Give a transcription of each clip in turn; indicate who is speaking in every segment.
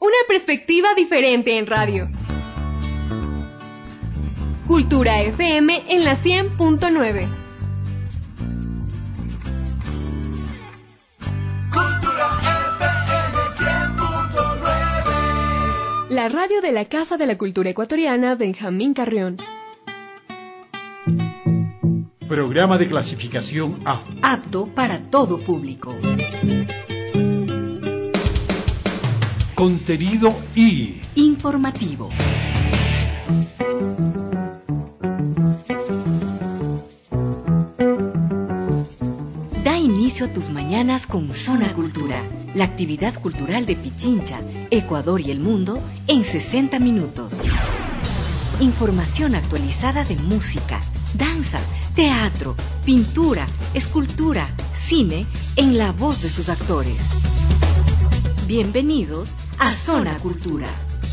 Speaker 1: Una perspectiva diferente en radio. Cultura FM en la 100.9.
Speaker 2: Cultura FM 100.9.
Speaker 1: La radio de la Casa de la Cultura Ecuatoriana Benjamín Carrión.
Speaker 3: Programa de clasificación A.
Speaker 4: Apto para todo público.
Speaker 3: Contenido I.
Speaker 4: Informativo. Da inicio a tus mañanas con Zona Cultura, la actividad cultural de Pichincha, Ecuador y el mundo en 60 minutos. Información actualizada de música, danza, teatro, pintura, escultura, cine, en la voz de sus actores. Bienvenidos a Zona Cultura.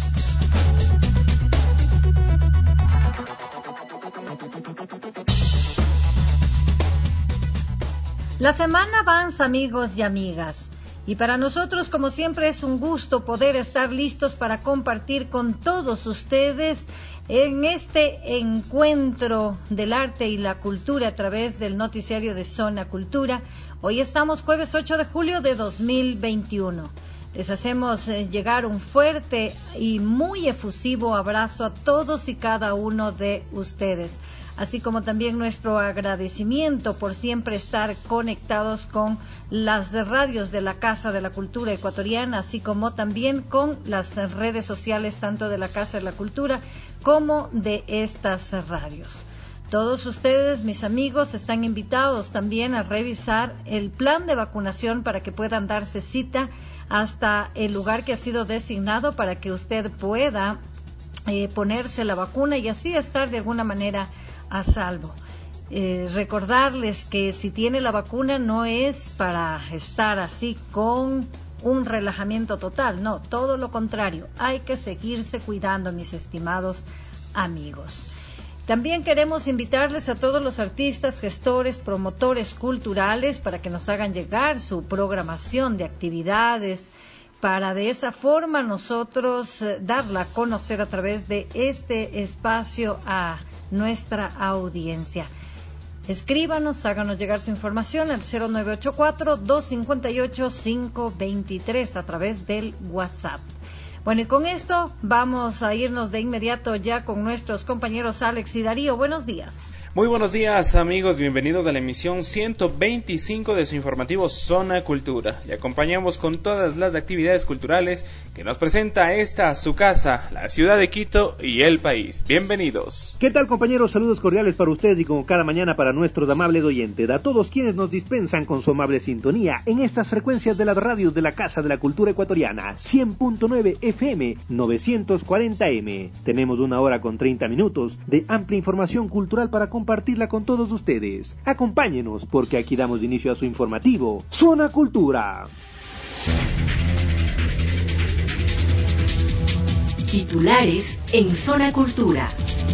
Speaker 5: La semana avanza, amigos y amigas, y para nosotros, como siempre, es un gusto poder estar listos para compartir con todos ustedes en este encuentro del arte y la cultura a través del noticiario de Zona Cultura. Hoy estamos jueves 8 de julio de 2021. Les hacemos llegar un fuerte y muy efusivo abrazo a todos y cada uno de ustedes, así como también nuestro agradecimiento por siempre estar conectados con las radios de la Casa de la Cultura Ecuatoriana, así como también con las redes sociales tanto de la Casa de la Cultura como de estas radios. Todos ustedes, mis amigos, están invitados también a revisar el plan de vacunación para que puedan darse cita hasta el lugar que ha sido designado para que usted pueda ponerse la vacuna y así estar de alguna manera a salvo. Recordarles que si tiene la vacuna no es para estar así con un relajamiento total, no, todo lo contrario, hay que seguirse cuidando, mis estimados amigos. También queremos invitarles a todos los artistas, gestores, promotores culturales para que nos hagan llegar su programación de actividades, para de esa forma nosotros darla a conocer a través de este espacio a nuestra audiencia. Escríbanos, háganos llegar su información al 0984-258-523 a través del WhatsApp. Bueno, y con esto vamos a irnos de inmediato ya con nuestros compañeros Alex y Darío. Buenos días.
Speaker 6: Muy buenos días, amigos, bienvenidos a la emisión 125 de su informativo Zona Cultura. Le acompañamos con todas las actividades culturales que nos presenta esta, su casa, la ciudad de Quito y el país. Bienvenidos.
Speaker 7: ¿Qué tal, compañeros? Saludos cordiales para ustedes y como cada mañana para nuestros amables oyentes, a todos quienes nos dispensan con su amable sintonía en estas frecuencias de las radios de la Casa de la Cultura Ecuatoriana, 100.9 FM, 940M. Tenemos 1 hora con 30 minutos de amplia información cultural para compartirla con todos ustedes. Acompáñenos porque aquí damos inicio a su informativo Zona Cultura.
Speaker 4: Titulares en Zona Cultura.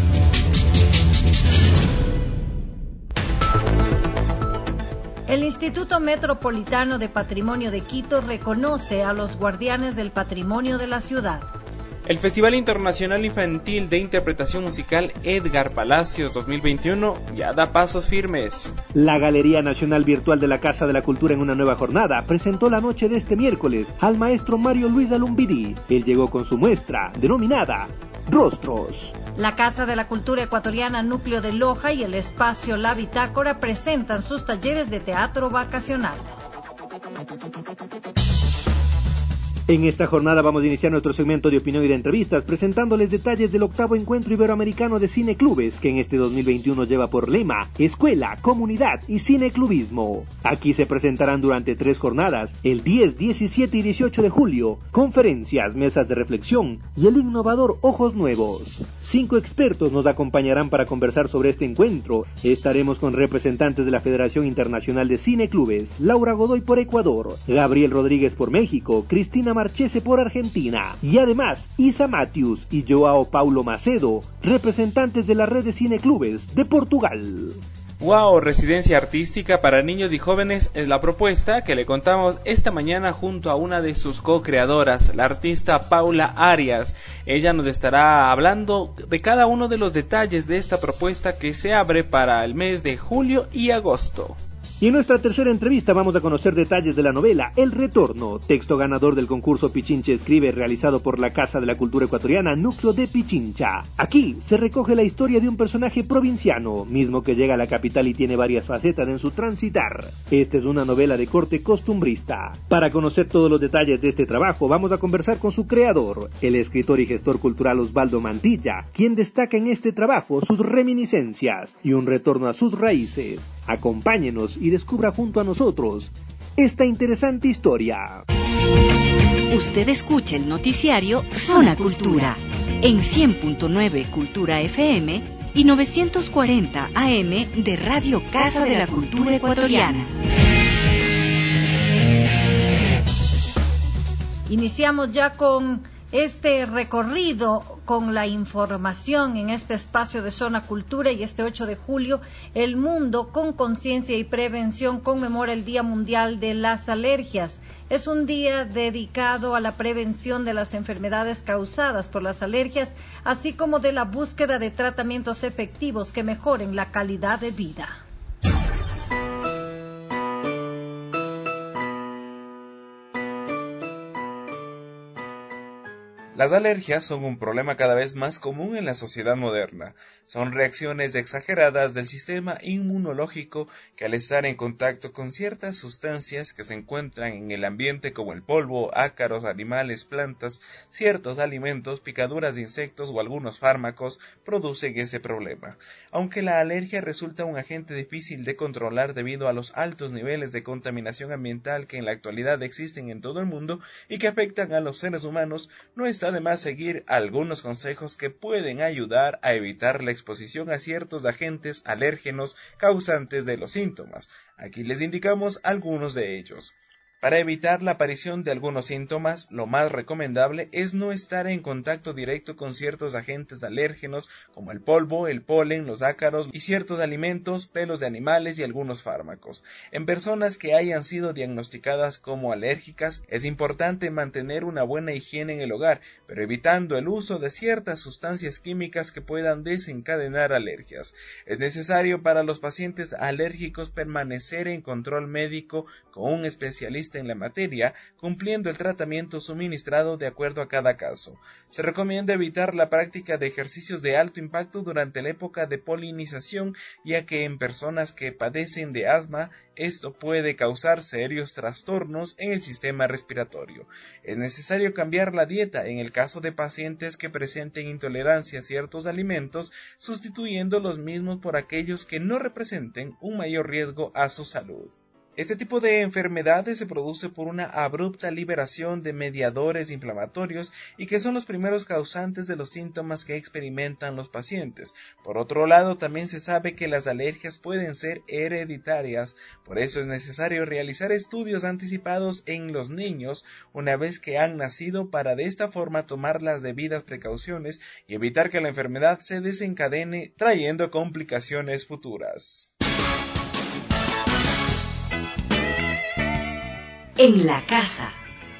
Speaker 5: El Instituto Metropolitano de Patrimonio de Quito reconoce a los guardianes del patrimonio de la ciudad.
Speaker 6: El Festival Internacional Infantil de Interpretación Musical Edgar Palacios 2021 ya da pasos firmes.
Speaker 7: La Galería Nacional Virtual de la Casa de la Cultura en una nueva jornada presentó la noche de este miércoles al maestro Mario Luis Alumbidí. Él llegó con su muestra denominada Rostros.
Speaker 5: La Casa de la Cultura Ecuatoriana Núcleo de Loja y el espacio La Bitácora presentan sus talleres de teatro vacacional.
Speaker 7: En esta jornada vamos a iniciar nuestro segmento de opinión y de entrevistas presentándoles detalles del 8º Encuentro Iberoamericano de Cineclubes, que en este 2021 lleva por lema Escuela, Comunidad y Cineclubismo. Aquí se presentarán durante 3 jornadas, el 10, 17 y 18 de julio, conferencias, mesas de reflexión y el innovador Ojos Nuevos. 5 expertos nos acompañarán para conversar sobre este encuentro. Estaremos con representantes de la Federación Internacional de Cineclubes, Laura Godoy por Ecuador, Gabriel Rodríguez por México, Cristina Marchese por Argentina y además Isa Matius y Joao Paulo Macedo, representantes de la red de cineclubes de Portugal.
Speaker 6: Wow, residencia artística para niños y jóvenes es la propuesta que le contamos esta mañana junto a una de sus co-creadoras, la artista Paula Arias. Ella nos estará hablando de cada uno de los detalles de esta propuesta que se abre para el mes de julio y agosto.
Speaker 7: Y en nuestra tercera entrevista vamos a conocer detalles de la novela El Retorno, texto ganador del concurso Pichincha Escribe realizado por la Casa de la Cultura Ecuatoriana, Núcleo de Pichincha. Aquí se recoge la historia de un personaje provinciano, mismo que llega a la capital y tiene varias facetas en su transitar. Esta es una novela de corte costumbrista. Para conocer todos los detalles de este trabajo, vamos a conversar con su creador, el escritor y gestor cultural Osvaldo Mantilla, quien destaca en este trabajo sus reminiscencias y un retorno a sus raíces. Acompáñenos y descubra junto a nosotros esta interesante historia.
Speaker 4: Usted escucha el noticiario Zona Cultura en 100.9 Cultura FM y 940 AM de Radio Casa de la Cultura Ecuatoriana.
Speaker 5: Iniciamos ya con este recorrido con la información en este espacio de Zona Cultura, y este 8 de julio el mundo con conciencia y prevención conmemora el Día Mundial de las Alergias. Es un día dedicado a la prevención de las enfermedades causadas por las alergias, así como de la búsqueda de tratamientos efectivos que mejoren la calidad de vida.
Speaker 6: Las alergias son un problema cada vez más común en la sociedad moderna. Son reacciones exageradas del sistema inmunológico que al estar en contacto con ciertas sustancias que se encuentran en el ambiente como el polvo, ácaros, animales, plantas, ciertos alimentos, picaduras de insectos o algunos fármacos producen ese problema. Aunque la alergia resulta un agente difícil de controlar debido a los altos niveles de contaminación ambiental que en la actualidad existen en todo el mundo y que afectan a los seres humanos, no está de más seguir algunos consejos que pueden ayudar a evitar la exposición a ciertos agentes alérgenos causantes de los síntomas. Aquí les indicamos algunos de ellos. Para evitar la aparición de algunos síntomas, lo más recomendable es no estar en contacto directo con ciertos agentes alérgenos como el polvo, el polen, los ácaros y ciertos alimentos, pelos de animales y algunos fármacos. En personas que hayan sido diagnosticadas como alérgicas, es importante mantener una buena higiene en el hogar, pero evitando el uso de ciertas sustancias químicas que puedan desencadenar alergias. Es necesario para los pacientes alérgicos permanecer en control médico con un especialista en la materia, cumpliendo el tratamiento suministrado de acuerdo a cada caso. Se recomienda evitar la práctica de ejercicios de alto impacto durante la época de polinización, ya que en personas que padecen de asma, esto puede causar serios trastornos en el sistema respiratorio. Es necesario cambiar la dieta en el caso de pacientes que presenten intolerancia a ciertos alimentos, sustituyendo los mismos por aquellos que no representen un mayor riesgo a su salud. Este tipo de enfermedades se produce por una abrupta liberación de mediadores inflamatorios y que son los primeros causantes de los síntomas que experimentan los pacientes. Por otro lado, también se sabe que las alergias pueden ser hereditarias, por eso es necesario realizar estudios anticipados en los niños una vez que han nacido para de esta forma tomar las debidas precauciones y evitar que la enfermedad se desencadene trayendo complicaciones futuras.
Speaker 4: En la casa.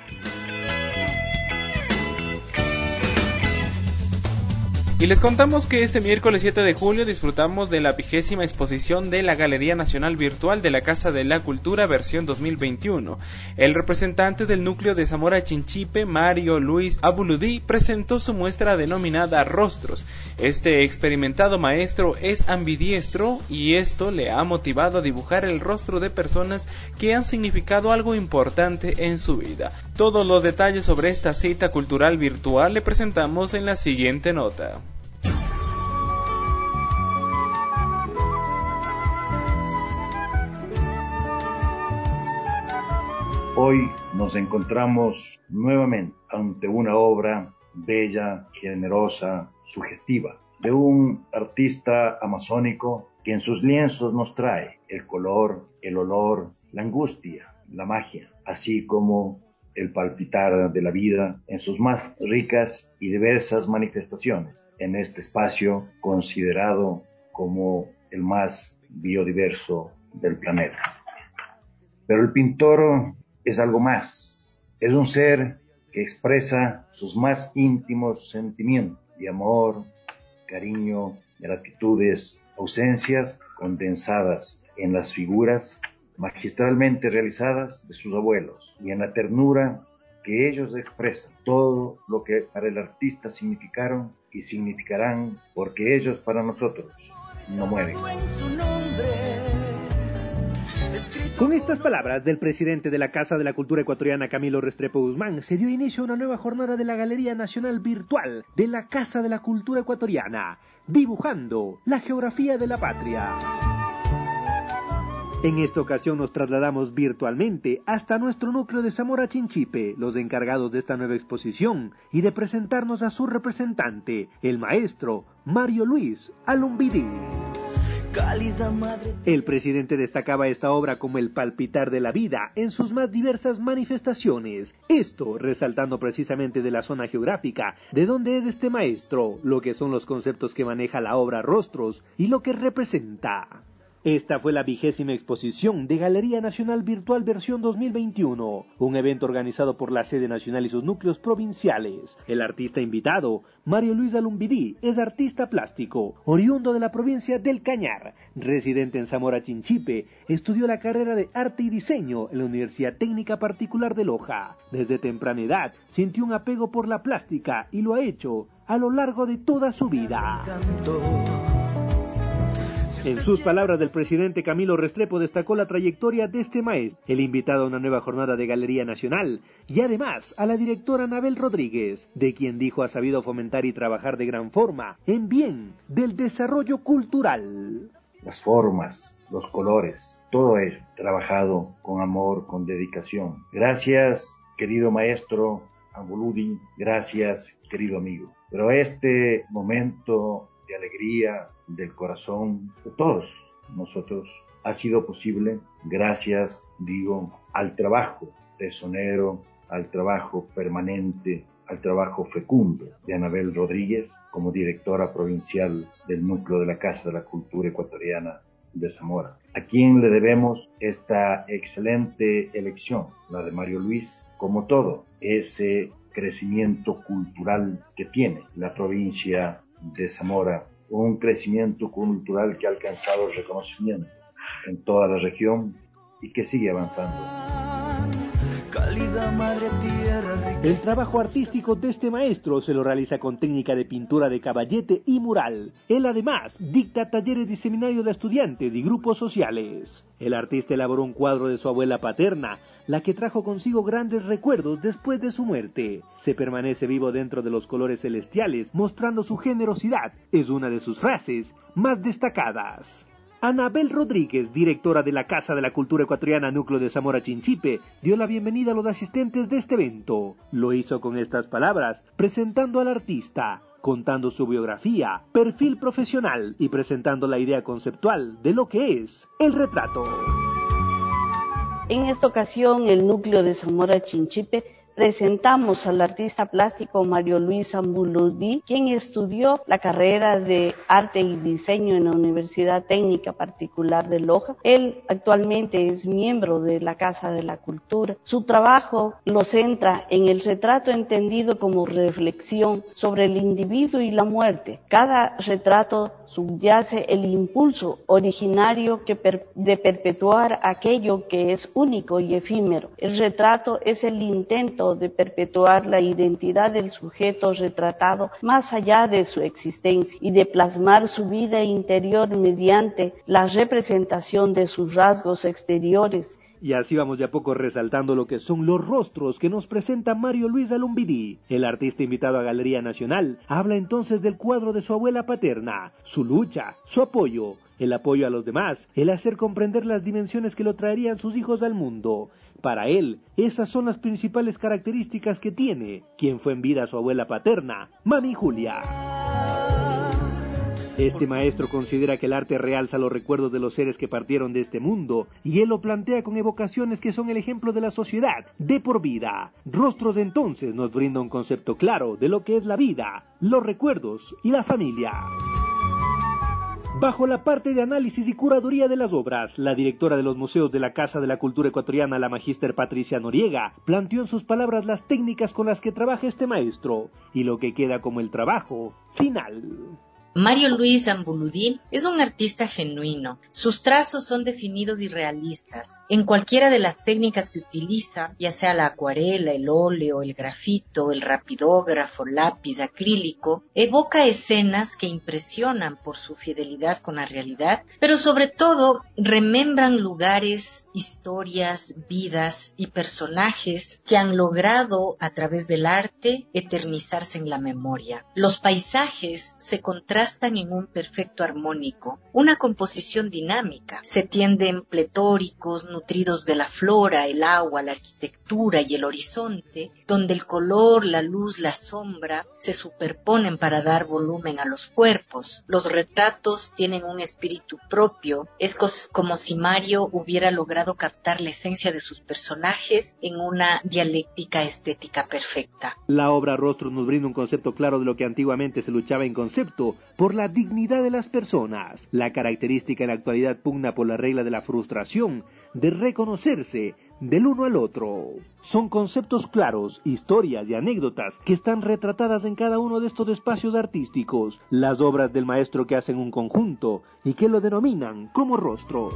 Speaker 6: Y les contamos que este miércoles 7 de julio disfrutamos de la 20ª exposición de la Galería Nacional Virtual de la Casa de la Cultura versión 2021. El representante del núcleo de Zamora Chinchipe, Mario Luis Abuludí, presentó su muestra denominada Rostros. Este experimentado maestro es ambidiestro y esto le ha motivado a dibujar el rostro de personas que han significado algo importante en su vida. Todos los detalles sobre esta cita cultural virtual le presentamos en la siguiente nota.
Speaker 8: Hoy nos encontramos nuevamente ante una obra bella, generosa, sugestiva, de un artista amazónico que en sus lienzos nos trae el color, el olor, la angustia, la magia, así como el palpitar de la vida en sus más ricas y diversas manifestaciones, en este espacio considerado como el más biodiverso del planeta. Pero el pintor es algo más. Es un ser que expresa sus más íntimos sentimientos de amor, cariño, gratitudes, ausencias condensadas en las figuras magistralmente realizadas de sus abuelos y en la ternura que ellos expresan, todo lo que para el artista significaron y significarán, porque ellos para nosotros no mueren.
Speaker 7: Con estas palabras del presidente de la Casa de la Cultura Ecuatoriana, Camilo Restrepo Guzmán, se dio inicio a una nueva jornada de la Galería Nacional Virtual de la Casa de la Cultura Ecuatoriana, dibujando la geografía de la patria. En esta ocasión nos trasladamos virtualmente hasta nuestro núcleo de Zamora Chinchipe, los encargados de esta nueva exposición y de presentarnos a su representante, el maestro Mario Luis Alumbidí. El presidente destacaba esta obra como el palpitar de la vida en sus más diversas manifestaciones. Esto resaltando precisamente de la zona geográfica, de donde es este maestro, lo que son los conceptos que maneja la obra Rostros y lo que representa. Esta fue la 20ª exposición de Galería Nacional Virtual versión 2021, un evento organizado por la sede nacional y sus núcleos provinciales. El artista invitado, Mario Luis Alumbidí, es artista plástico, oriundo de la provincia del Cañar, residente en Zamora Chinchipe, estudió la carrera de Arte y Diseño en la Universidad Técnica Particular de Loja. Desde temprana edad sintió un apego por la plástica y lo ha hecho a lo largo de toda su vida. En sus palabras, del presidente Camilo Restrepo destacó la trayectoria de este maestro, el invitado a una nueva jornada de Galería Nacional, y además a la directora Anabel Rodríguez, de quien dijo ha sabido fomentar y trabajar de gran forma en bien del desarrollo cultural.
Speaker 8: Las formas, los colores, todo ello trabajado con amor, con dedicación. Gracias, querido maestro Ambuludi, gracias, querido amigo. Pero este momento de alegría del corazón de todos nosotros ha sido posible gracias, al trabajo tesonero, al trabajo permanente, al trabajo fecundo de Anabel Rodríguez como directora provincial del núcleo de la Casa de la Cultura Ecuatoriana de Zamora, a quien le debemos esta excelente elección, la de Mario Luis, como todo ese crecimiento cultural que tiene la provincia de Zamora, un crecimiento cultural que ha alcanzado el reconocimiento en toda la región y que sigue avanzando.
Speaker 7: El trabajo artístico de este maestro se lo realiza con técnica de pintura de caballete y mural. Él además dicta talleres de seminario de estudiantes y grupos sociales. El artista elaboró un cuadro de su abuela paterna, la que trajo consigo grandes recuerdos después de su muerte. Se permanece vivo dentro de los colores celestiales, mostrando su generosidad. Es una de sus frases más destacadas. Anabel Rodríguez, directora de la Casa de la Cultura Ecuatoriana Núcleo de Zamora Chinchipe, dio la bienvenida a los asistentes de este evento. Lo hizo con estas palabras, presentando al artista, contando su biografía, perfil profesional y presentando la idea conceptual de lo que es el retrato.
Speaker 9: En esta ocasión, el núcleo de Zamora Chinchipe presentamos al artista plástico Mario Luis Ambuludi, quien estudió la carrera de Arte y Diseño en la Universidad Técnica Particular de Loja. Él actualmente es miembro de la Casa de la Cultura. Su trabajo lo centra en el retrato entendido como reflexión sobre el individuo y la muerte. Cada retrato subyace el impulso originario de perpetuar aquello que es único y efímero. El retrato es el intento de perpetuar la identidad del sujeto retratado más allá de su existencia y de plasmar su vida interior mediante la representación de sus rasgos exteriores.
Speaker 7: Y así vamos de a poco resaltando lo que son los rostros que nos presenta Mario Luis Alumbidí. El artista invitado a Galería Nacional habla entonces del cuadro de su abuela paterna, su lucha, su apoyo, el apoyo a los demás, el hacer comprender las dimensiones que lo traerían sus hijos al mundo. Para él, esas son las principales características que tiene quien fue en vida su abuela paterna, Mami Julia. Este maestro considera que el arte realza los recuerdos de los seres que partieron de este mundo, y él lo plantea con evocaciones que son el ejemplo de la sociedad, de por vida. Rostros entonces nos brinda un concepto claro de lo que es la vida, los recuerdos y la familia. Bajo la parte de análisis y curaduría de las obras, la directora de los museos de la Casa de la Cultura Ecuatoriana, la magíster Patricia Noriega, planteó en sus palabras las técnicas con las que trabaja este maestro y lo que queda como el trabajo final.
Speaker 10: Mario Luis Zambuludí es un artista genuino. Sus trazos son definidos y realistas. En cualquiera de las técnicas que utiliza, ya sea la acuarela, el óleo, el grafito, el rapidógrafo, lápiz, acrílico, evoca escenas que impresionan por su fidelidad con la realidad, pero sobre todo remembran lugares, historias, vidas y personajes que han logrado a través del arte eternizarse en la memoria. Los paisajes se contrastan en un perfecto armónico, una composición dinámica. Se tienden pletóricos, nutridos de la flora, el agua, la arquitectura y el horizonte, donde el color, la luz, la sombra se superponen para dar volumen a los cuerpos. Los retratos tienen un espíritu propio. Es como si Mario hubiera logrado captar la esencia de sus personajes en una dialéctica estética perfecta.
Speaker 7: La obra Rostros nos brinda un concepto claro de lo que antiguamente se luchaba en concepto, por la dignidad de las personas. La característica en la actualidad pugna por la regla de la frustración, de reconocerse del uno al otro. Son conceptos claros, historias y anécdotas que están retratadas en cada uno de estos espacios artísticos, las obras del maestro que hacen un conjunto y que lo denominan como Rostros.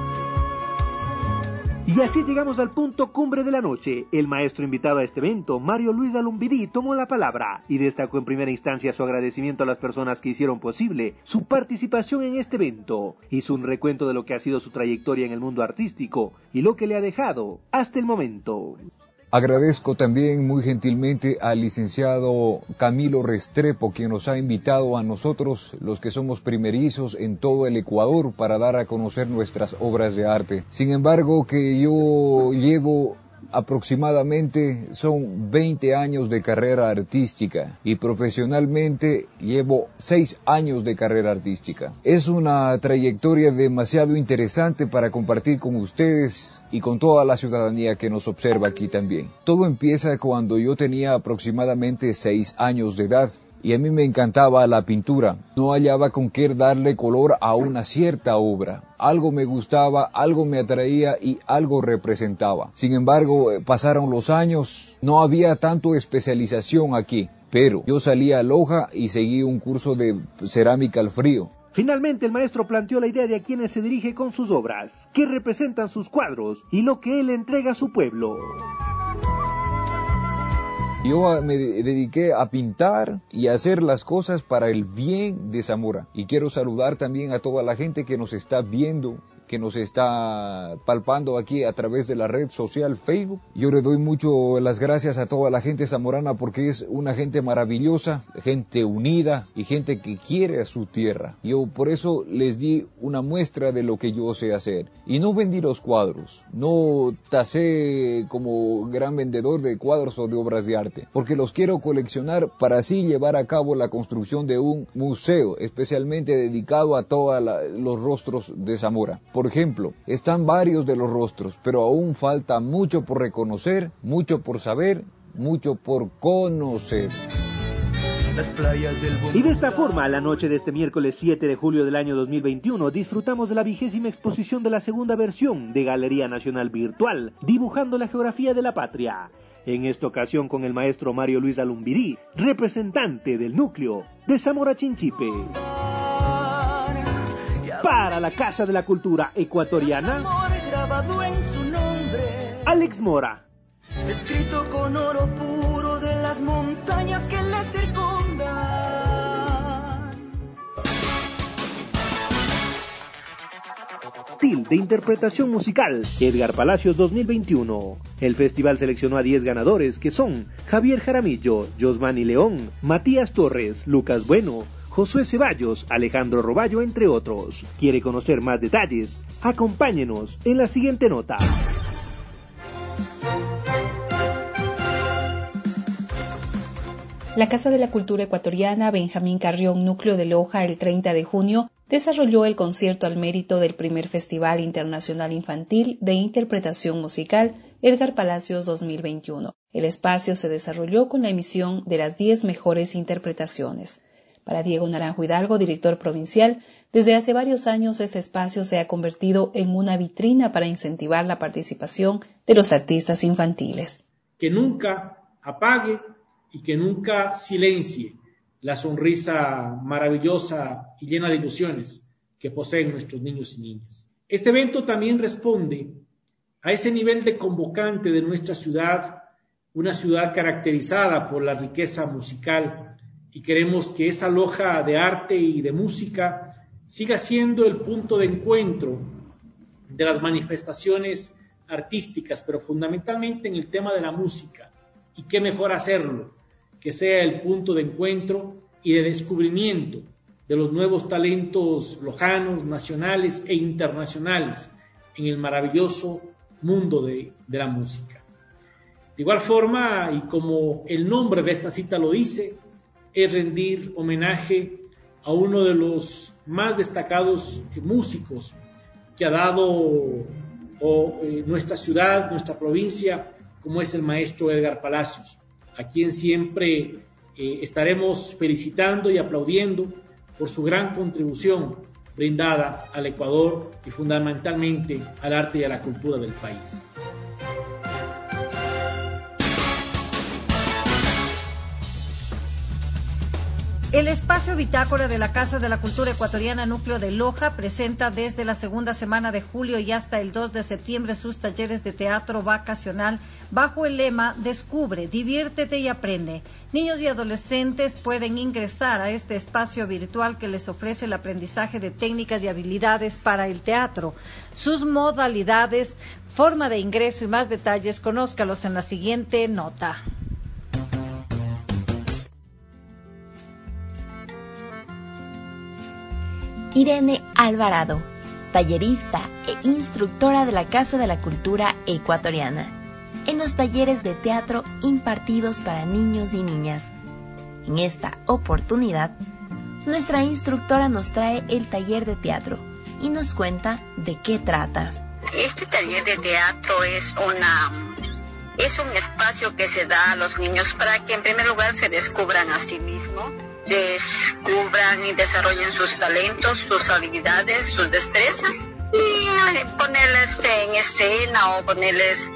Speaker 7: Y así llegamos al punto cumbre de la noche. El maestro invitado a este evento, Mario Luis Alumbidí, tomó la palabra y destacó en primera instancia su agradecimiento a las personas que hicieron posible su participación en este evento. Hizo un recuento de lo que ha sido su trayectoria en el mundo artístico y lo que le ha dejado hasta el momento.
Speaker 11: Agradezco también muy gentilmente al licenciado Camilo Restrepo, quien nos ha invitado a nosotros, los que somos primerizos en todo el Ecuador, para dar a conocer nuestras obras de arte. Sin embargo, que yo llevo aproximadamente son 20 años de carrera artística y profesionalmente llevo 6 años de carrera artística. Es una trayectoria demasiado interesante para compartir con ustedes y con toda la ciudadanía que nos observa aquí también. Todo empieza cuando yo tenía aproximadamente 6 años de edad. Y a mí me encantaba la pintura. No hallaba con qué darle color a una cierta obra. Algo me gustaba, algo me atraía y algo representaba. Sin embargo, pasaron los años, no había tanto especialización aquí. Pero yo salí a Loja y seguí un curso de cerámica al frío.
Speaker 7: Finalmente el maestro planteó la idea de a quienes se dirige con sus obras, qué representan sus cuadros y lo que él entrega a su pueblo.
Speaker 11: Yo me dediqué a pintar y a hacer las cosas para el bien de Zamora. Y quiero saludar también a toda la gente que nos está viendo, que nos está palpando aquí a través de la red social Facebook. Yo le doy mucho las gracias a toda la gente zamorana porque es una gente maravillosa, gente unida y gente que quiere a su tierra. Yo por eso les di una muestra de lo que yo sé hacer. Y no vendí los cuadros, no tasé como gran vendedor de cuadros o de obras de arte, porque los quiero coleccionar para así llevar a cabo la construcción de un museo especialmente dedicado a todos los rostros de Zamora. Por ejemplo, están varios de los rostros, pero aún falta mucho por reconocer, mucho por saber, mucho por conocer.
Speaker 7: Y de esta forma, la noche de este miércoles 7 de julio del año 2021, disfrutamos de la 20ª exposición de la segunda versión de Galería Nacional Virtual, dibujando la geografía de la patria. En esta ocasión con el maestro Mario Luis Alumbidí, representante del núcleo de Zamora Chinchipe. Para la Casa de la Cultura Ecuatoriana, Alex Mora.
Speaker 2: Escrito con oro puro de las montañas que le circundan.
Speaker 7: TIL de Interpretación Musical, Edgar Palacios 2021. El festival seleccionó a 10 ganadores que son Javier Jaramillo, Josmani León, Matías Torres, Lucas Bueno, Josué Ceballos, Alejandro Roballo, entre otros. ¿Quiere conocer más detalles? Acompáñenos en la siguiente nota.
Speaker 12: La Casa de la Cultura Ecuatoriana Benjamín Carrión, núcleo de Loja, el 30 de junio, desarrolló el concierto al mérito del primer Festival Internacional Infantil de Interpretación Musical Edgar Palacios 2021. El espacio se desarrolló con la emisión de las 10 mejores interpretaciones. Para Diego Naranjo Hidalgo, director provincial, desde hace varios años este espacio se ha convertido en una vitrina para incentivar la participación de los artistas infantiles.
Speaker 13: Que nunca apague y que nunca silencie la sonrisa maravillosa y llena de ilusiones que poseen nuestros niños y niñas. Este evento también responde a ese nivel de convocante de nuestra ciudad, una ciudad caracterizada por la riqueza musical, y queremos que esa loja de arte y de música siga siendo el punto de encuentro de las manifestaciones artísticas, pero fundamentalmente en el tema de la música. Y qué mejor hacerlo, que sea el punto de encuentro y de descubrimiento de los nuevos talentos lojanos, nacionales e internacionales en el maravilloso mundo de la música. De igual forma, y como el nombre de esta cita lo dice, es rendir homenaje a uno de los más destacados músicos que ha dado nuestra ciudad, nuestra provincia, como es el maestro Edgar Palacios, a quien siempre estaremos felicitando y aplaudiendo por su gran contribución brindada al Ecuador y fundamentalmente al arte y a la cultura del país.
Speaker 5: El espacio bitácora de la Casa de la Cultura Ecuatoriana Núcleo de Loja presenta desde la segunda semana de julio y hasta el 2 de septiembre sus talleres de teatro vacacional bajo el lema Descubre, diviértete y aprende. Niños y adolescentes pueden ingresar a este espacio virtual que les ofrece el aprendizaje de técnicas y habilidades para el teatro. Sus modalidades, forma de ingreso y más detalles, conózcalos en la siguiente nota.
Speaker 14: Irene Alvarado, tallerista e instructora de la Casa de la Cultura Ecuatoriana, en los talleres de teatro impartidos para niños y niñas. En esta oportunidad, nuestra instructora nos trae el taller de teatro y nos cuenta de qué trata.
Speaker 15: Este taller de teatro es un espacio que se da a los niños para que en primer lugar se descubran a sí mismos, descubran y desarrollen sus talentos, sus habilidades, sus destrezas y ponerles en escena o ponerles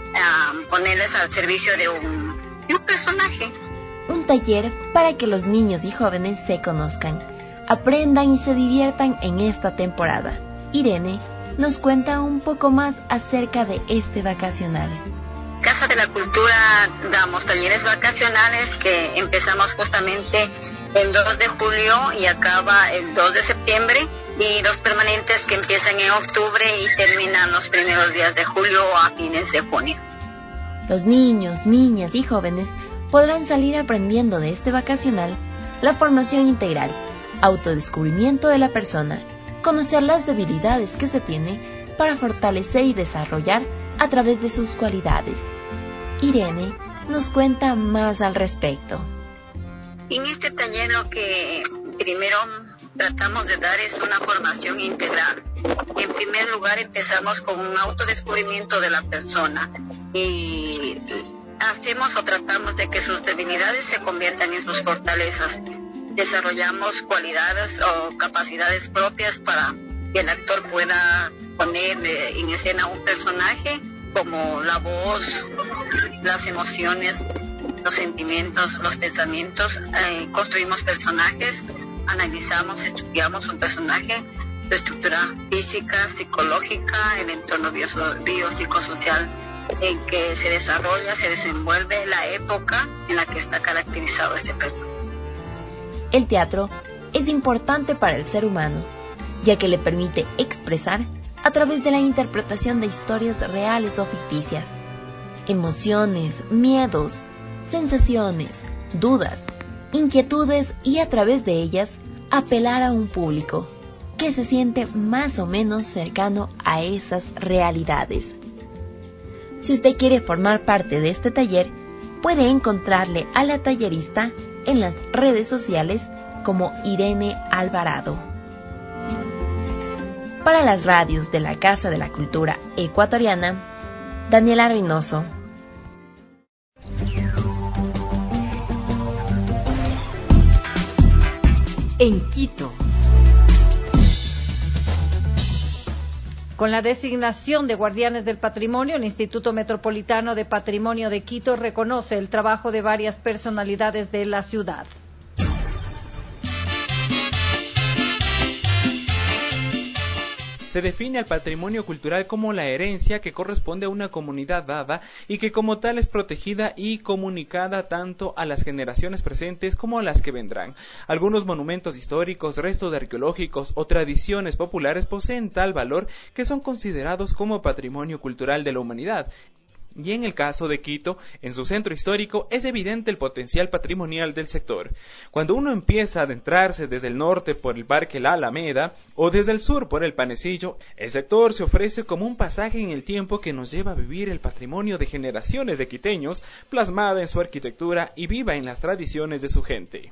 Speaker 15: al servicio de un personaje.
Speaker 14: Un taller para que los niños y jóvenes se conozcan, aprendan y se diviertan en esta temporada. Irene nos cuenta un poco más acerca de este vacacional.
Speaker 15: Casa de la Cultura damos talleres vacacionales que empezamos justamente el 2 de julio y acaba el 2 de septiembre, y los permanentes que empiezan en octubre y terminan los primeros días de julio o a fines de junio.
Speaker 14: Los niños, niñas y jóvenes podrán salir aprendiendo de este vacacional la formación integral, autodescubrimiento de la persona, conocer las debilidades que se tiene para fortalecer y desarrollar a través de sus cualidades. Irene nos cuenta más al respecto.
Speaker 15: En este taller lo que primero tratamos de dar es una formación integral. En primer lugar empezamos con un autodescubrimiento de la persona y hacemos o tratamos de que sus debilidades se conviertan en sus fortalezas. Desarrollamos cualidades o capacidades propias para que el actor pueda poner en escena un personaje, como la voz, las emociones, los sentimientos, los pensamientos. Construimos personajes, analizamos, estudiamos un personaje, su estructura física, psicológica, el entorno biopsicosocial en que se desarrolla, se desenvuelve, la época en la que está caracterizado este personaje.
Speaker 14: El teatro es importante para el ser humano, ya que le permite expresar a través de la interpretación de historias reales o ficticias, emociones, miedos, sensaciones, dudas, inquietudes y a través de ellas apelar a un público que se siente más o menos cercano a esas realidades. Si usted quiere formar parte de este taller, puede encontrarle a la tallerista en las redes sociales como Irene Alvarado. Para las radios de la Casa de la Cultura Ecuatoriana, Daniela Reynoso.
Speaker 4: en Quito.
Speaker 5: Con la designación de Guardianes del Patrimonio, el Instituto Metropolitano de Patrimonio de Quito reconoce el trabajo de varias personalidades de la ciudad.
Speaker 6: Se define al patrimonio cultural como la herencia que corresponde a una comunidad dada y que como tal es protegida y comunicada tanto a las generaciones presentes como a las que vendrán. Algunos monumentos históricos, restos arqueológicos o tradiciones populares poseen tal valor que son considerados como patrimonio cultural de la humanidad. Y en el caso de Quito, en su centro histórico, es evidente el potencial patrimonial del sector. Cuando uno empieza a adentrarse desde el norte por el Parque La Alameda o desde el sur por el Panecillo, el sector se ofrece como un pasaje en el tiempo que nos lleva a vivir el patrimonio de generaciones de quiteños, plasmada en su arquitectura y viva en las tradiciones de su gente.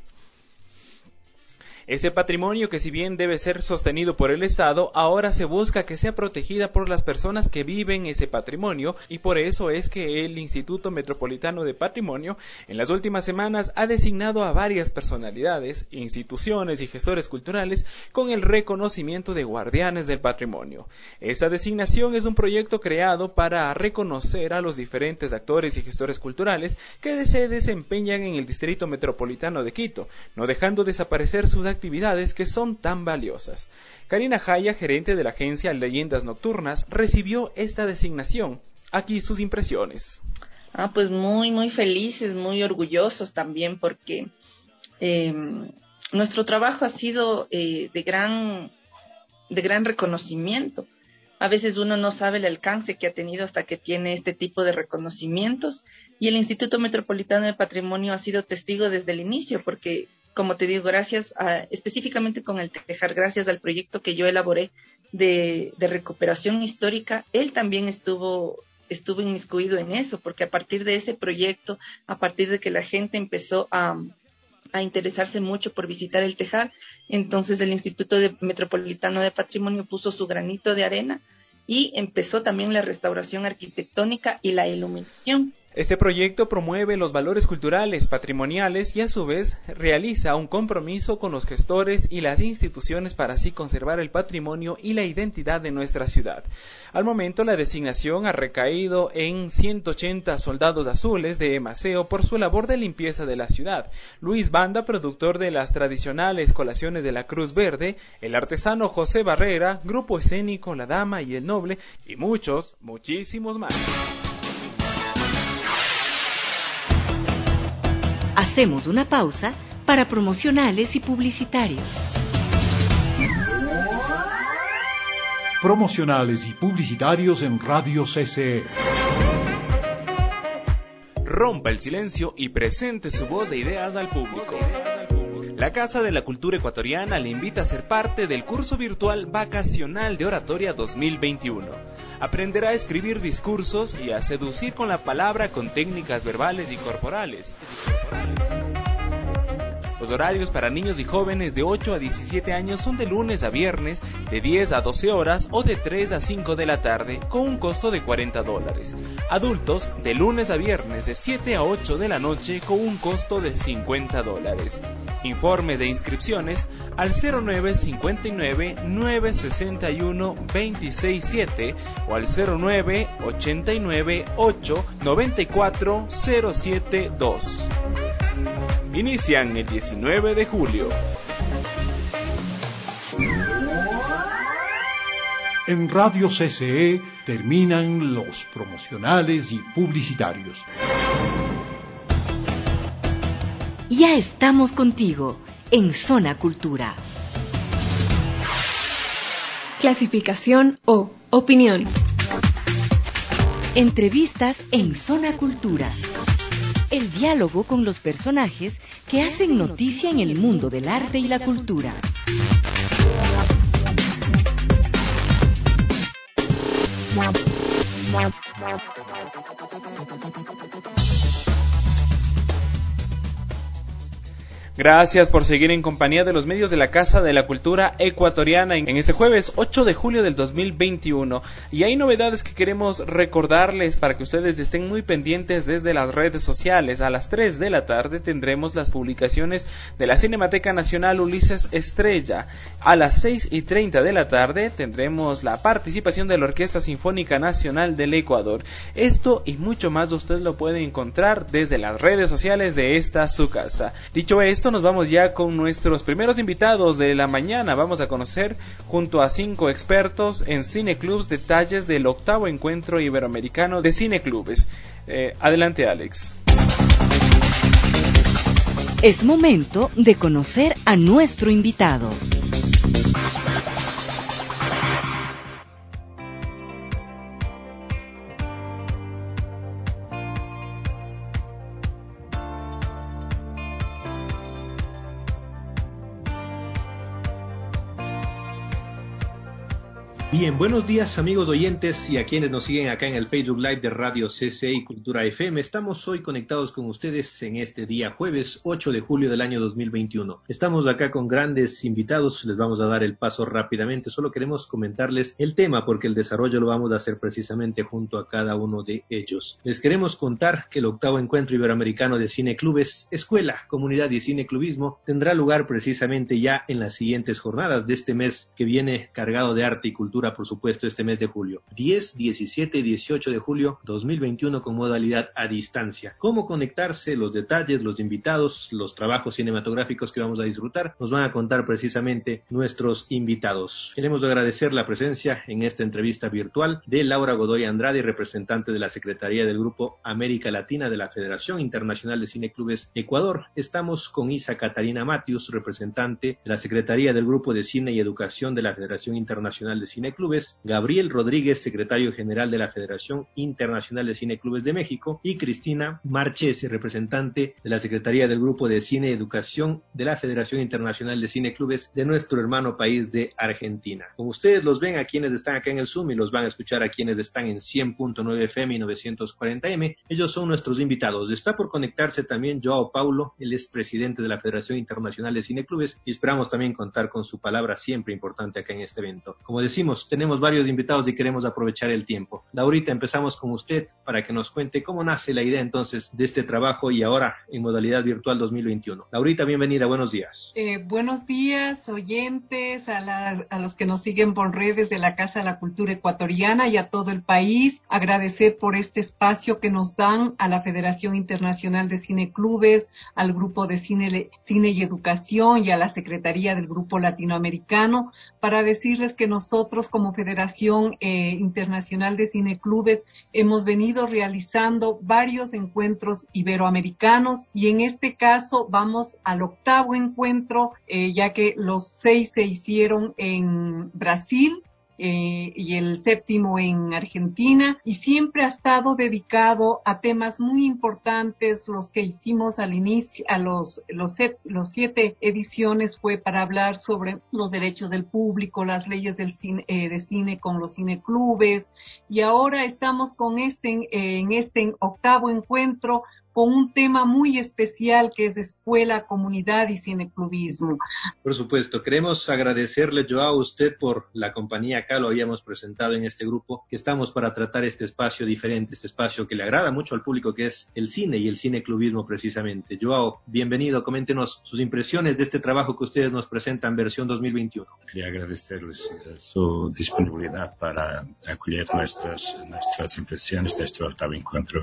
Speaker 6: Ese patrimonio que si bien debe ser sostenido por el Estado, ahora se busca que sea protegida por las personas que viven ese patrimonio y por eso es que el Instituto Metropolitano de Patrimonio en las últimas semanas ha designado a varias personalidades, instituciones y gestores culturales con el reconocimiento de guardianes del patrimonio. Esta designación es un proyecto creado para reconocer a los diferentes actores y gestores culturales que se desempeñan en el Distrito Metropolitano de Quito, no dejando desaparecer sus actividades que son tan valiosas. Karina Jaya, gerente de la agencia Leyendas Nocturnas, recibió esta designación. Aquí sus impresiones.
Speaker 16: Pues muy felices, muy orgullosos también porque nuestro trabajo ha sido de gran reconocimiento. A veces uno no sabe el alcance que ha tenido hasta que tiene este tipo de reconocimientos y el Instituto Metropolitano de Patrimonio ha sido testigo desde el inicio porque, como te digo, específicamente con el Tejar, gracias al proyecto que yo elaboré de recuperación histórica, él también estuvo inmiscuido en eso, porque a partir de ese proyecto, a partir de que la gente empezó a interesarse mucho por visitar el Tejar, entonces el Instituto Metropolitano de Patrimonio puso su granito de arena y empezó también la restauración arquitectónica y la iluminación.
Speaker 6: Este proyecto promueve los valores culturales, patrimoniales y a su vez realiza un compromiso con los gestores y las instituciones para así conservar el patrimonio y la identidad de nuestra ciudad. Al momento la designación ha recaído en 180 soldados azules de Emaceo por su labor de limpieza de la ciudad. Luis Banda, productor de las tradicionales colaciones de la Cruz Verde, el artesano José Barrera, grupo escénico La Dama y el Noble y muchísimos más.
Speaker 4: Hacemos una pausa para promocionales y publicitarios.
Speaker 3: Promocionales y publicitarios en Radio CCE.
Speaker 6: Rompa el silencio y presente su voz de ideas al público. La Casa de la Cultura Ecuatoriana le invita a ser parte del curso virtual vacacional de Oratoria 2021. Aprenderá a escribir discursos y a seducir con la palabra con técnicas verbales y corporales. Los horarios para niños y jóvenes de 8 a 17 años son de lunes a viernes, de 10 a 12 horas o de 3 a 5 de la tarde, con un costo de $40. Adultos, de lunes a viernes, de 7 a 8 de la noche, con un costo de $50. Informes de inscripciones al 0959-961-267 o al 0989-894-072. Inician el 19 de julio.
Speaker 3: En Radio CCE terminan los promocionales y publicitarios.
Speaker 4: Ya estamos contigo en Zona Cultura.
Speaker 1: Clasificación O. Opinión.
Speaker 4: Entrevistas en Zona Cultura. El diálogo con los personajes que hacen noticia en el mundo del arte y la cultura.
Speaker 6: Gracias por seguir en compañía de los medios de la Casa de la Cultura Ecuatoriana en este jueves 8 de julio del 2021. Y hay novedades que queremos recordarles para que ustedes estén muy pendientes desde las redes sociales. A las 3 de la tarde tendremos las publicaciones de la Cinemateca Nacional Ulises Estrella. A las 6:30 de la tarde tendremos la participación de la Orquesta Sinfónica Nacional del Ecuador. Esto y mucho más usted lo puede encontrar desde las redes sociales de esta su casa. Dicho esto, nos vamos ya con nuestros primeros invitados de la mañana. Vamos a conocer junto a 5 expertos en cineclubs detalles del 8º Encuentro Iberoamericano de Cineclubes. Adelante, Alex.
Speaker 4: Es momento de conocer a nuestro invitado.
Speaker 7: Bien, buenos días amigos oyentes y a quienes nos siguen acá en el Facebook Live de Radio CCE y Cultura FM. Estamos hoy conectados con ustedes en este día jueves 8 de julio del año 2021. Estamos acá con grandes invitados, les vamos a dar el paso rápidamente. Solo queremos comentarles el tema porque el desarrollo lo vamos a hacer precisamente junto a cada uno de ellos. Les queremos contar que el 8º Encuentro Iberoamericano de Cineclubes, Escuela, Comunidad y Cineclubismo tendrá lugar precisamente ya en las siguientes jornadas de este mes que viene cargado de arte y cultura, por supuesto, este mes de julio. 10, 17 y 18 de julio 2021 con modalidad a distancia. ¿Cómo conectarse? Los detalles, los invitados, los trabajos cinematográficos que vamos a disfrutar, nos van a contar precisamente nuestros invitados. Queremos agradecer la presencia en esta entrevista virtual de Laura Godoy Andrade, representante de la Secretaría del Grupo América Latina de la Federación Internacional de Cineclubes Ecuador. Estamos con Isa Catarina Matius, representante de la Secretaría del Grupo de Cine y Educación de la Federación Internacional de Cineclubes, Gabriel Rodríguez, secretario general de la Federación Internacional de Cineclubes de México, y Cristina Marchese, representante de la Secretaría del Grupo de Cine y Educación de la Federación Internacional de Cineclubes de nuestro hermano país de Argentina. Como ustedes los ven a quienes están acá en el Zoom y los van a escuchar a quienes están en 100.9 FM y 940M, ellos son nuestros invitados. Está por conectarse también Joao Paulo, él es presidente de la Federación Internacional de Cineclubes y esperamos también contar con su palabra siempre importante acá en este evento. Como decimos, tenemos varios invitados y queremos aprovechar el tiempo. Laurita, empezamos con usted para que nos cuente cómo nace la idea entonces de este trabajo y ahora en modalidad virtual 2021. Laurita, bienvenida, buenos días.
Speaker 17: Buenos días, oyentes, a los que nos siguen por redes de la Casa de la Cultura Ecuatoriana y a todo el país. Agradecer por este espacio que nos dan a la Federación Internacional de Cineclubes, al Grupo de Cine y Educación y a la Secretaría del Grupo Latinoamericano para decirles que nosotros como Federación Internacional de Cineclubes hemos venido realizando varios encuentros iberoamericanos y en este caso vamos al 8º encuentro, ya que los 6 se hicieron en Brasil y el 7º en Argentina, y siempre ha estado dedicado a temas muy importantes. Los que hicimos al inicio, los 7 ediciones fue para hablar sobre los derechos del público, las leyes del cine, de cine con los cineclubes, y ahora estamos con en este 8º encuentro con un tema muy especial que es escuela, comunidad y cineclubismo.
Speaker 7: Por supuesto, queremos agradecerle, Joao, a usted por la compañía. Acá lo habíamos presentado en este grupo, que estamos para tratar este espacio diferente, este espacio que le agrada mucho al público, que es el cine y el cineclubismo precisamente. Joao, bienvenido, coméntenos sus impresiones de este trabajo que ustedes nos presentan versión 2021.
Speaker 18: Quería agradecerles su disponibilidad para acoger nuestras impresiones de este 8º encuentro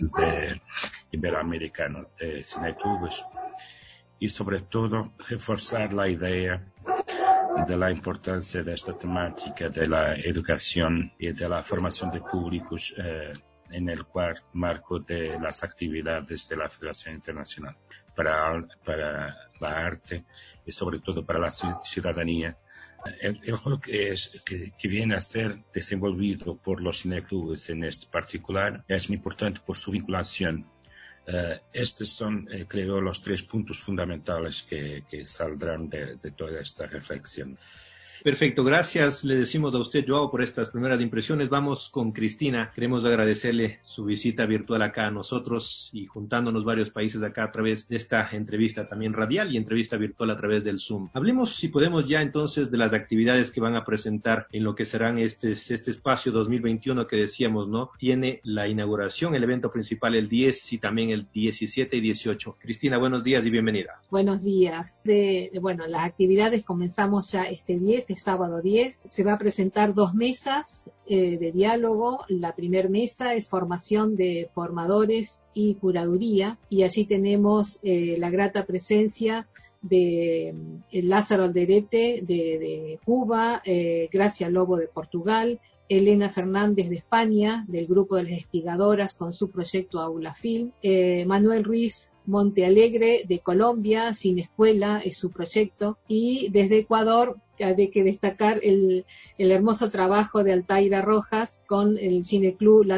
Speaker 18: iberoamericano de cineclubes y sobre todo reforzar la idea de la importancia de esta temática de la educación y de la formación de públicos en el marco de las actividades de la Federación Internacional para la arte y sobre todo para la ciudadanía. El juego que viene a ser desenvolvido por los cineclubes en este particular es muy importante por su vinculación. Estos son, creo, los 3 puntos fundamentales que saldrán de toda esta reflexión.
Speaker 19: Perfecto, gracias. Le decimos a usted, Joao, por estas primeras impresiones. Vamos con Cristina. Queremos agradecerle su visita virtual acá a nosotros y juntándonos varios países acá a través de esta entrevista también radial y entrevista virtual a través del Zoom. Hablemos, si podemos, ya entonces de las actividades que van a presentar en lo que serán este espacio 2021 que decíamos, ¿no? Tiene la inauguración, el evento principal el 10 y también el 17 y 18. Cristina, buenos días y bienvenida.
Speaker 20: Buenos días. Bueno, las actividades comenzamos ya este sábado 10. Se va a presentar 2 mesas de diálogo. La primera mesa es formación de formadores y curaduría, y allí tenemos la grata presencia de Lázaro Alderete de Cuba, Gracia Lobo de Portugal, Elena Fernández de España, del grupo de las espigadoras con su proyecto Aula Film, Manuel Ruiz Montealegre de Colombia, Sin Escuela es su proyecto, y desde Ecuador hay que destacar el hermoso trabajo de Altaira Rojas con el Cineclub La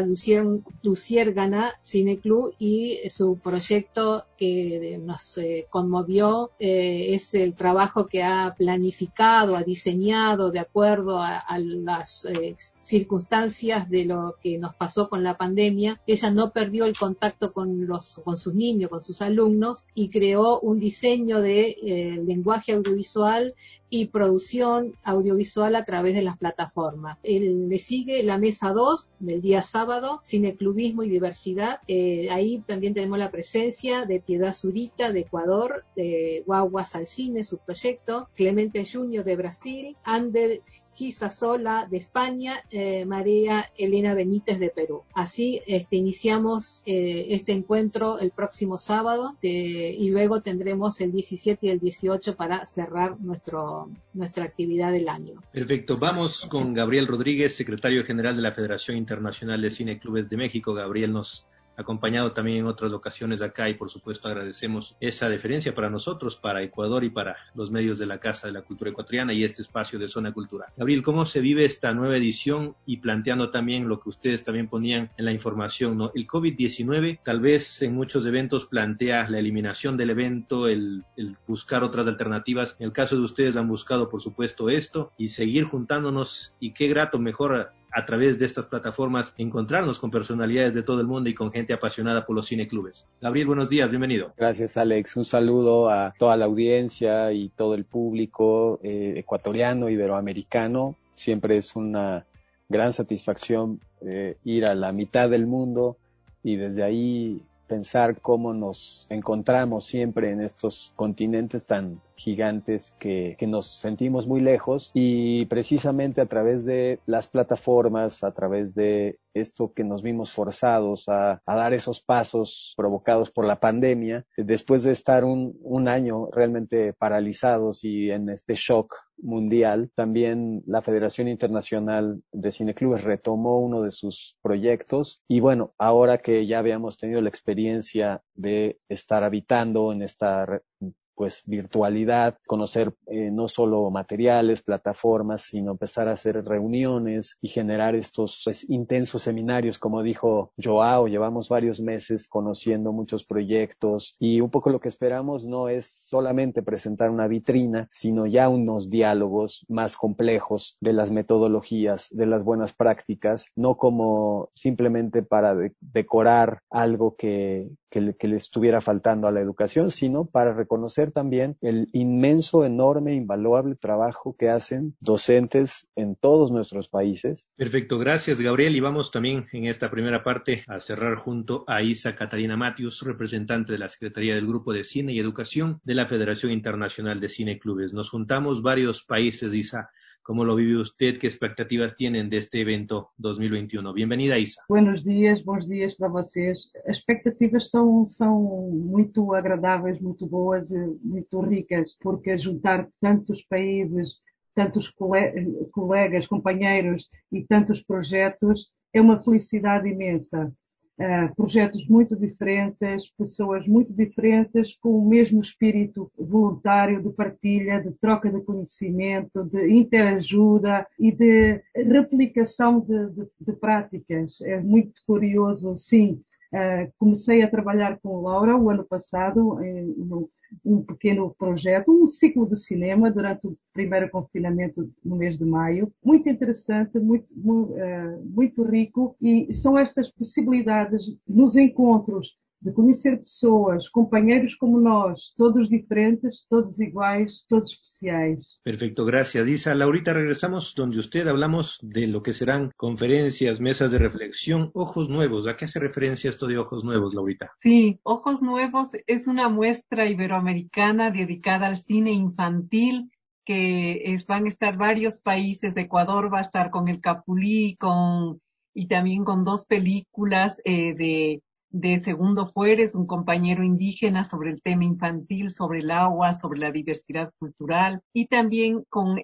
Speaker 20: Luciérgana Cineclub y su proyecto que nos conmovió, es el trabajo que ha planificado, ha diseñado de acuerdo a las circunstancias de lo que nos pasó con la pandemia. Ella no perdió el contacto con sus niños, con sus alumnos, y creó un diseño de lenguaje audiovisual y producción audiovisual a través de las plataformas. Le sigue la mesa 2 del día sábado, Cineclubismo y Diversidad. Ahí también tenemos la presencia de Piedad Zurita de Ecuador, de Guaguas al Cine, su proyecto, Clemente Junior de Brasil, Ander Gisasola de España, María Elena Benítez de Perú. Así iniciamos este encuentro el próximo sábado, y luego tendremos el 17 y el 18 para cerrar nuestra actividad del año.
Speaker 19: Perfecto, vamos con Gabriel Rodríguez, secretario general de la Federación Internacional de Cineclubes de México. Gabriel nos ha acompañado también en otras ocasiones acá y por supuesto agradecemos esa deferencia para nosotros, para Ecuador y para los medios de la Casa de la Cultura Ecuatoriana y este espacio de Zona Cultural. Gabriel, ¿cómo se vive esta nueva edición? Y planteando también lo que ustedes también ponían en la información, ¿no? El COVID-19 tal vez en muchos eventos plantea la eliminación del evento, el buscar otras alternativas. En el caso de ustedes han buscado por supuesto esto y seguir juntándonos, y qué grato mejor a través de estas plataformas encontrarnos con personalidades de todo el mundo y con gente apasionada por los cineclubes. Gabriel, buenos días, bienvenido.
Speaker 21: Gracias, Alex. Un saludo a toda la audiencia y todo el público ecuatoriano, iberoamericano. Siempre es una gran satisfacción ir a la mitad del mundo y desde ahí pensar cómo nos encontramos siempre en estos continentes tan gigantes que nos sentimos muy lejos, y precisamente a través de las plataformas, a través de esto que nos vimos forzados a dar esos pasos provocados por la pandemia, después de estar un año realmente paralizados y en este shock mundial, también la Federación Internacional de Cineclubes retomó uno de sus proyectos, y bueno, ahora que ya habíamos tenido la experiencia de estar habitando en esta virtualidad, conocer no solo materiales, plataformas, sino empezar a hacer reuniones y generar estos intensos seminarios, como dijo Joao. Llevamos varios meses conociendo muchos proyectos y un poco lo que esperamos no es solamente presentar una vitrina, sino ya unos diálogos más complejos de las metodologías, de las buenas prácticas, no como simplemente para decorar algo que le estuviera faltando a la educación, sino para reconocer también el inmenso, enorme, invaluable trabajo que hacen docentes en todos nuestros países.
Speaker 19: Perfecto, gracias Gabriel, y vamos también en esta primera parte a cerrar junto a Isa Catarina Matius, representante de la Secretaría del Grupo de Cine y Educación de la Federación Internacional de Cineclubes. Nos juntamos varios países, Isa. ¿Cómo lo vive usted? ¿Qué expectativas tienen de este evento 2021? Bienvenida, Isa.
Speaker 17: Bons dias para vocês. As expectativas são muito agradáveis, muito boas, muito ricas, porque juntar tantos países, tantos colegas, companheiros e tantos projetos é uma felicidade imensa. Projetos muito diferentes, pessoas muito diferentes, com o mesmo espírito voluntário de partilha, de troca de conhecimento, de interajuda e de replicação de práticas. É muito curioso, sim. Comecei a trabalhar com Laura o ano passado pequeno projeto, um ciclo de cinema durante o primeiro confinamento no mês de maio, muito interessante, muito rico, e são estas possibilidades nos encontros de conhecer pessoas, companheiros como nós, todos diferentes, todos iguais, todos especiais.
Speaker 19: Perfecto, gracias, Isa. Laurita, regresamos donde usted hablamos de lo que serán conferencias, mesas de reflexión, ojos nuevos. ¿A qué hace referencia esto de ojos nuevos, Laurita?
Speaker 17: Sí, Ojos Nuevos es una muestra iberoamericana dedicada al cine infantil, que van a estar varios países. Ecuador va a estar con El Capulí, y también con 2 películas de Segundo Fueres, un compañero indígena, sobre el tema infantil, sobre el agua, sobre la diversidad cultural, y también con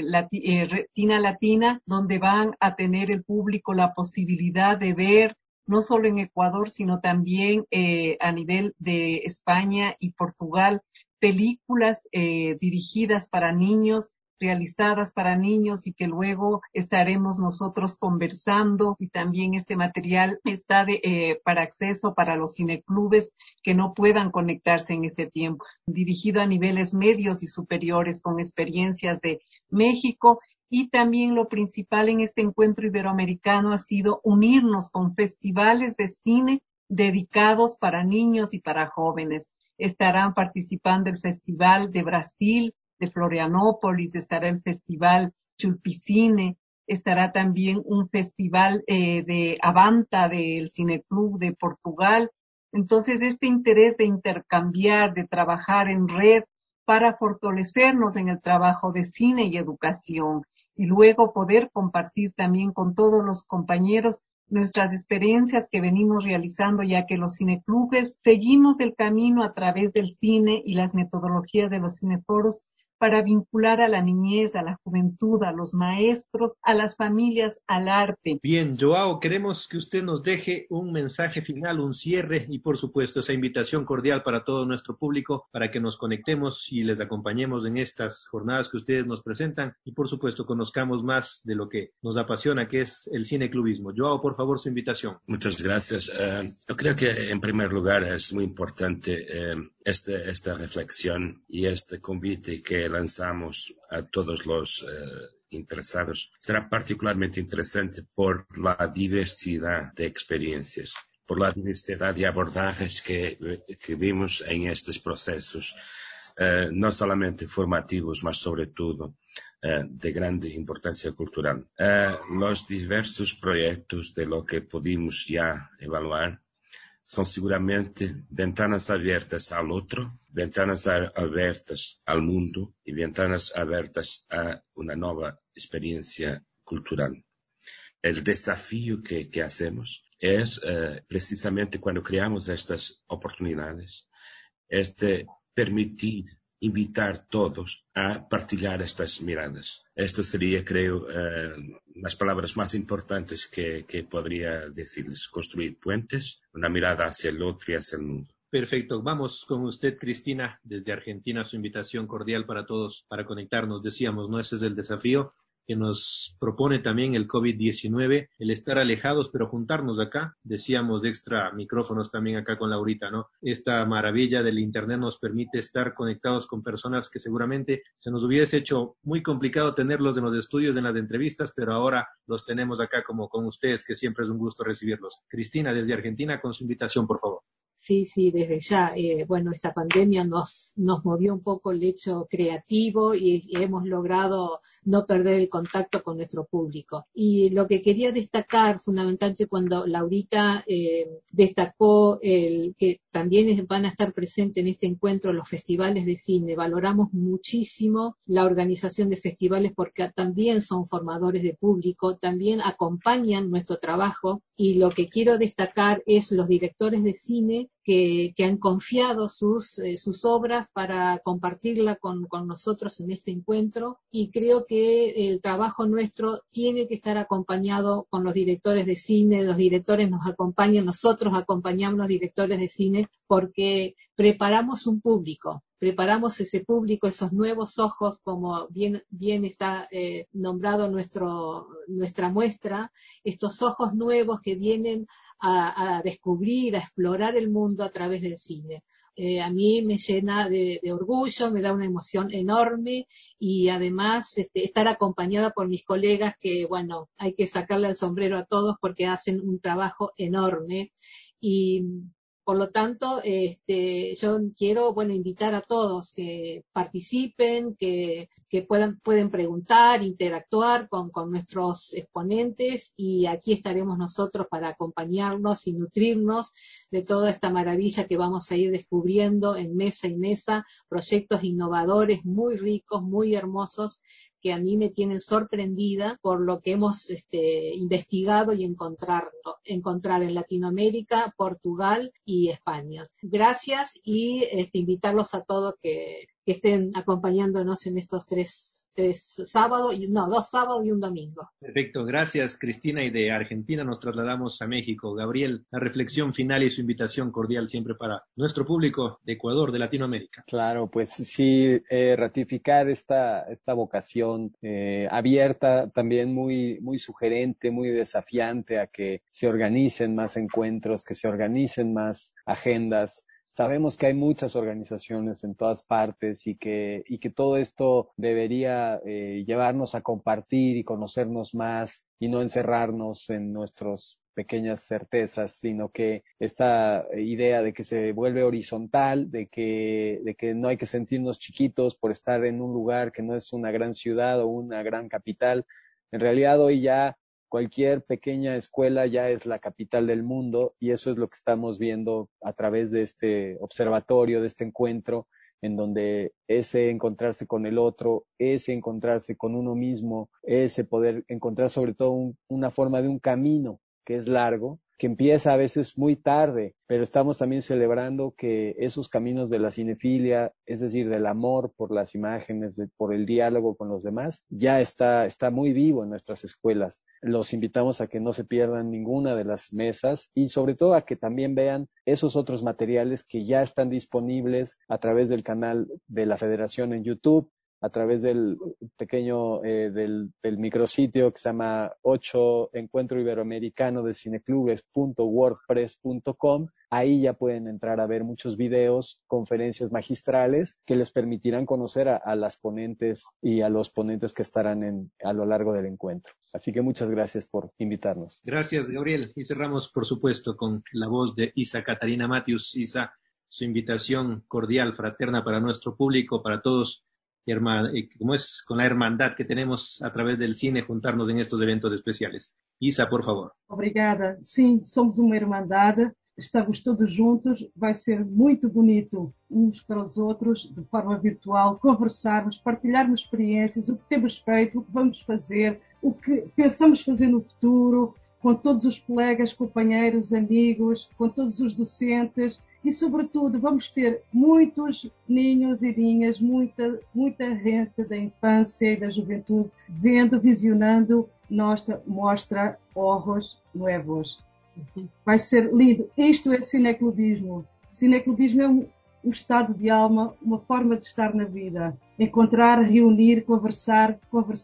Speaker 17: Tina Latina, donde van a tener el público la posibilidad de ver, no solo en Ecuador, sino también a nivel de España y Portugal, películas dirigidas para niños, realizadas para niños, y que luego estaremos nosotros conversando, y también este material está para acceso para los cineclubes que no puedan conectarse en este tiempo, dirigido a niveles medios y superiores con experiencias de México. Y también lo principal en este encuentro iberoamericano ha sido unirnos con festivales de cine dedicados para niños y para jóvenes. Estarán participando el Festival de Brasil, de Florianópolis, estará el Festival Chulpicine, estará también un festival de Avanta del Cineclub de Portugal. Entonces, este interés de intercambiar, de trabajar en red para fortalecernos en el trabajo de cine y educación, y luego poder compartir también con todos los compañeros nuestras experiencias que venimos realizando, ya que los cineclubes seguimos el camino a través del cine y las metodologías de los cineforos para vincular a la niñez, a la juventud, a los maestros, a las familias, al arte.
Speaker 19: Bien, Joao, queremos que usted nos deje un mensaje final, un cierre, y por supuesto esa invitación cordial para todo nuestro público para que nos conectemos y les acompañemos en estas jornadas que ustedes nos presentan, y por supuesto conozcamos más de lo que nos apasiona, que es el cineclubismo. Joao, por favor, su invitación.
Speaker 18: Muchas gracias. Yo creo que en primer lugar es muy importante esta reflexión y este convite que lanzamos a todos los interesados. Será particularmente interesante por la diversidad de experiencias, por la diversidad de abordajes que vimos en estos procesos, no solamente formativos, mas sobre todo de grande importancia cultural. Los diversos proyectos de lo que pudimos ya evaluar son seguramente ventanas abiertas al otro, ventanas abiertas al mundo y ventanas abiertas a una nueva experiencia cultural. El desafío que hacemos es precisamente cuando creamos estas oportunidades, permitir invitar todos a partilhar estas miradas. Esto sería, creo, las palabras más importantes que podría decirles. Construir puentes, una mirada hacia el otro y hacia el mundo.
Speaker 19: Perfecto. Vamos con usted, Cristina, desde Argentina, su invitación cordial para todos, para conectarnos. Decíamos, ¿no? Ese es el desafío que nos propone también el COVID-19, el estar alejados, pero juntarnos acá. Decíamos extra micrófonos también acá con Laurita, ¿no? Esta maravilla del Internet nos permite estar conectados con personas que seguramente se nos hubiese hecho muy complicado tenerlos en los estudios, en las entrevistas, pero ahora los tenemos acá como con ustedes, que siempre es un gusto recibirlos. Cristina, desde Argentina, con su invitación, por favor.
Speaker 20: Sí, desde ya. Bueno, esta pandemia nos movió un poco el hecho creativo y hemos logrado no perder el contacto con nuestro público. Y lo que quería destacar fundamentalmente cuando Laurita destacó que también van a estar presentes en este encuentro los festivales de cine. Valoramos muchísimo la organización de festivales porque también son formadores de público, también acompañan nuestro trabajo, y lo que quiero destacar es los directores de cine que han confiado sus obras para compartirla con nosotros en este encuentro, y creo que el trabajo nuestro tiene que estar acompañado con los directores de cine. Los directores nos acompañan, nosotros acompañamos a los directores de cine porque preparamos un público. Preparamos ese público, esos nuevos ojos, como bien está nombrado nuestra muestra, estos ojos nuevos que vienen a descubrir, a explorar el mundo a través del cine. A mí me llena de orgullo, me da una emoción enorme y además estar acompañada por mis colegas que, bueno, hay que sacarle el sombrero a todos porque hacen un trabajo enorme y por lo tanto, yo quiero, bueno, invitar a todos que participen, que pueden preguntar, interactuar con nuestros exponentes y aquí estaremos nosotros para acompañarnos y nutrirnos de toda esta maravilla que vamos a ir descubriendo en mesa y mesa, proyectos innovadores muy ricos, muy hermosos, que a mí me tienen sorprendida por lo que hemos investigado y encontrar en Latinoamérica, Portugal y España. Gracias y invitarlos a todos que estén acompañándonos en estos dos sábados y un domingo.
Speaker 19: Perfecto, gracias Cristina, y de Argentina nos trasladamos a México. Gabriel, la reflexión final y su invitación cordial siempre para nuestro público de Ecuador, de Latinoamérica.
Speaker 21: Claro, pues sí, ratificar esta vocación abierta, también muy, muy sugerente, muy desafiante a que se organicen más encuentros, que se organicen más agendas. Sabemos que hay muchas organizaciones en todas partes y que todo esto debería llevarnos a compartir y conocernos más y no encerrarnos en nuestras pequeñas certezas, sino que esta idea de que se vuelve horizontal, de que no hay que sentirnos chiquitos por estar en un lugar que no es una gran ciudad o una gran capital. En realidad hoy ya cualquier pequeña escuela ya es la capital del mundo y eso es lo que estamos viendo a través de este observatorio, de este encuentro, en donde ese encontrarse con el otro, ese encontrarse con uno mismo, ese poder encontrar sobre todo una forma de un camino que es largo, que empieza a veces muy tarde, pero estamos también celebrando que esos caminos de la cinefilia, es decir, del amor por las imágenes, por el diálogo con los demás, ya está muy vivo en nuestras escuelas. Los invitamos a que no se pierdan ninguna de las mesas y sobre todo a que también vean esos otros materiales que ya están disponibles a través del canal de la Federación en YouTube, a través del pequeño del micrositio que se llama 8 Encuentro Iberoamericano de Cineclubes.wordpress.com. Ahí ya pueden entrar a ver muchos videos, conferencias magistrales que les permitirán conocer a las ponentes y a los ponentes que estarán a lo largo del encuentro. Así que muchas gracias por invitarnos.
Speaker 19: Gracias, Gabriel. Y cerramos, por supuesto, con la voz de Isa Catarina Matius. Isa, su invitación cordial, fraterna para nuestro público, para todos, como es con la hermandad que tenemos a través del cine, juntarnos en estos eventos especiales. Isa, por favor.
Speaker 8: Obrigada. Sim, somos uma irmandade, estamos todos juntos, vai ser muito bonito uns para os outros, de forma virtual, conversarmos, partilharmos experiências, o que temos feito, o que vamos fazer, o que pensamos fazer no futuro, com todos os colegas, companheiros, amigos, com todos os docentes. E, sobretudo, vamos ter muitos ninhos e ninhas, muita gente da infância e da juventude vendo, visionando nossa mostra Ojos Nuevos. Vai ser lindo. Isto é cineclubismo. Cineclubismo é um estado de alma, uma forma de estar na vida. Encontrar, reunir, conversar,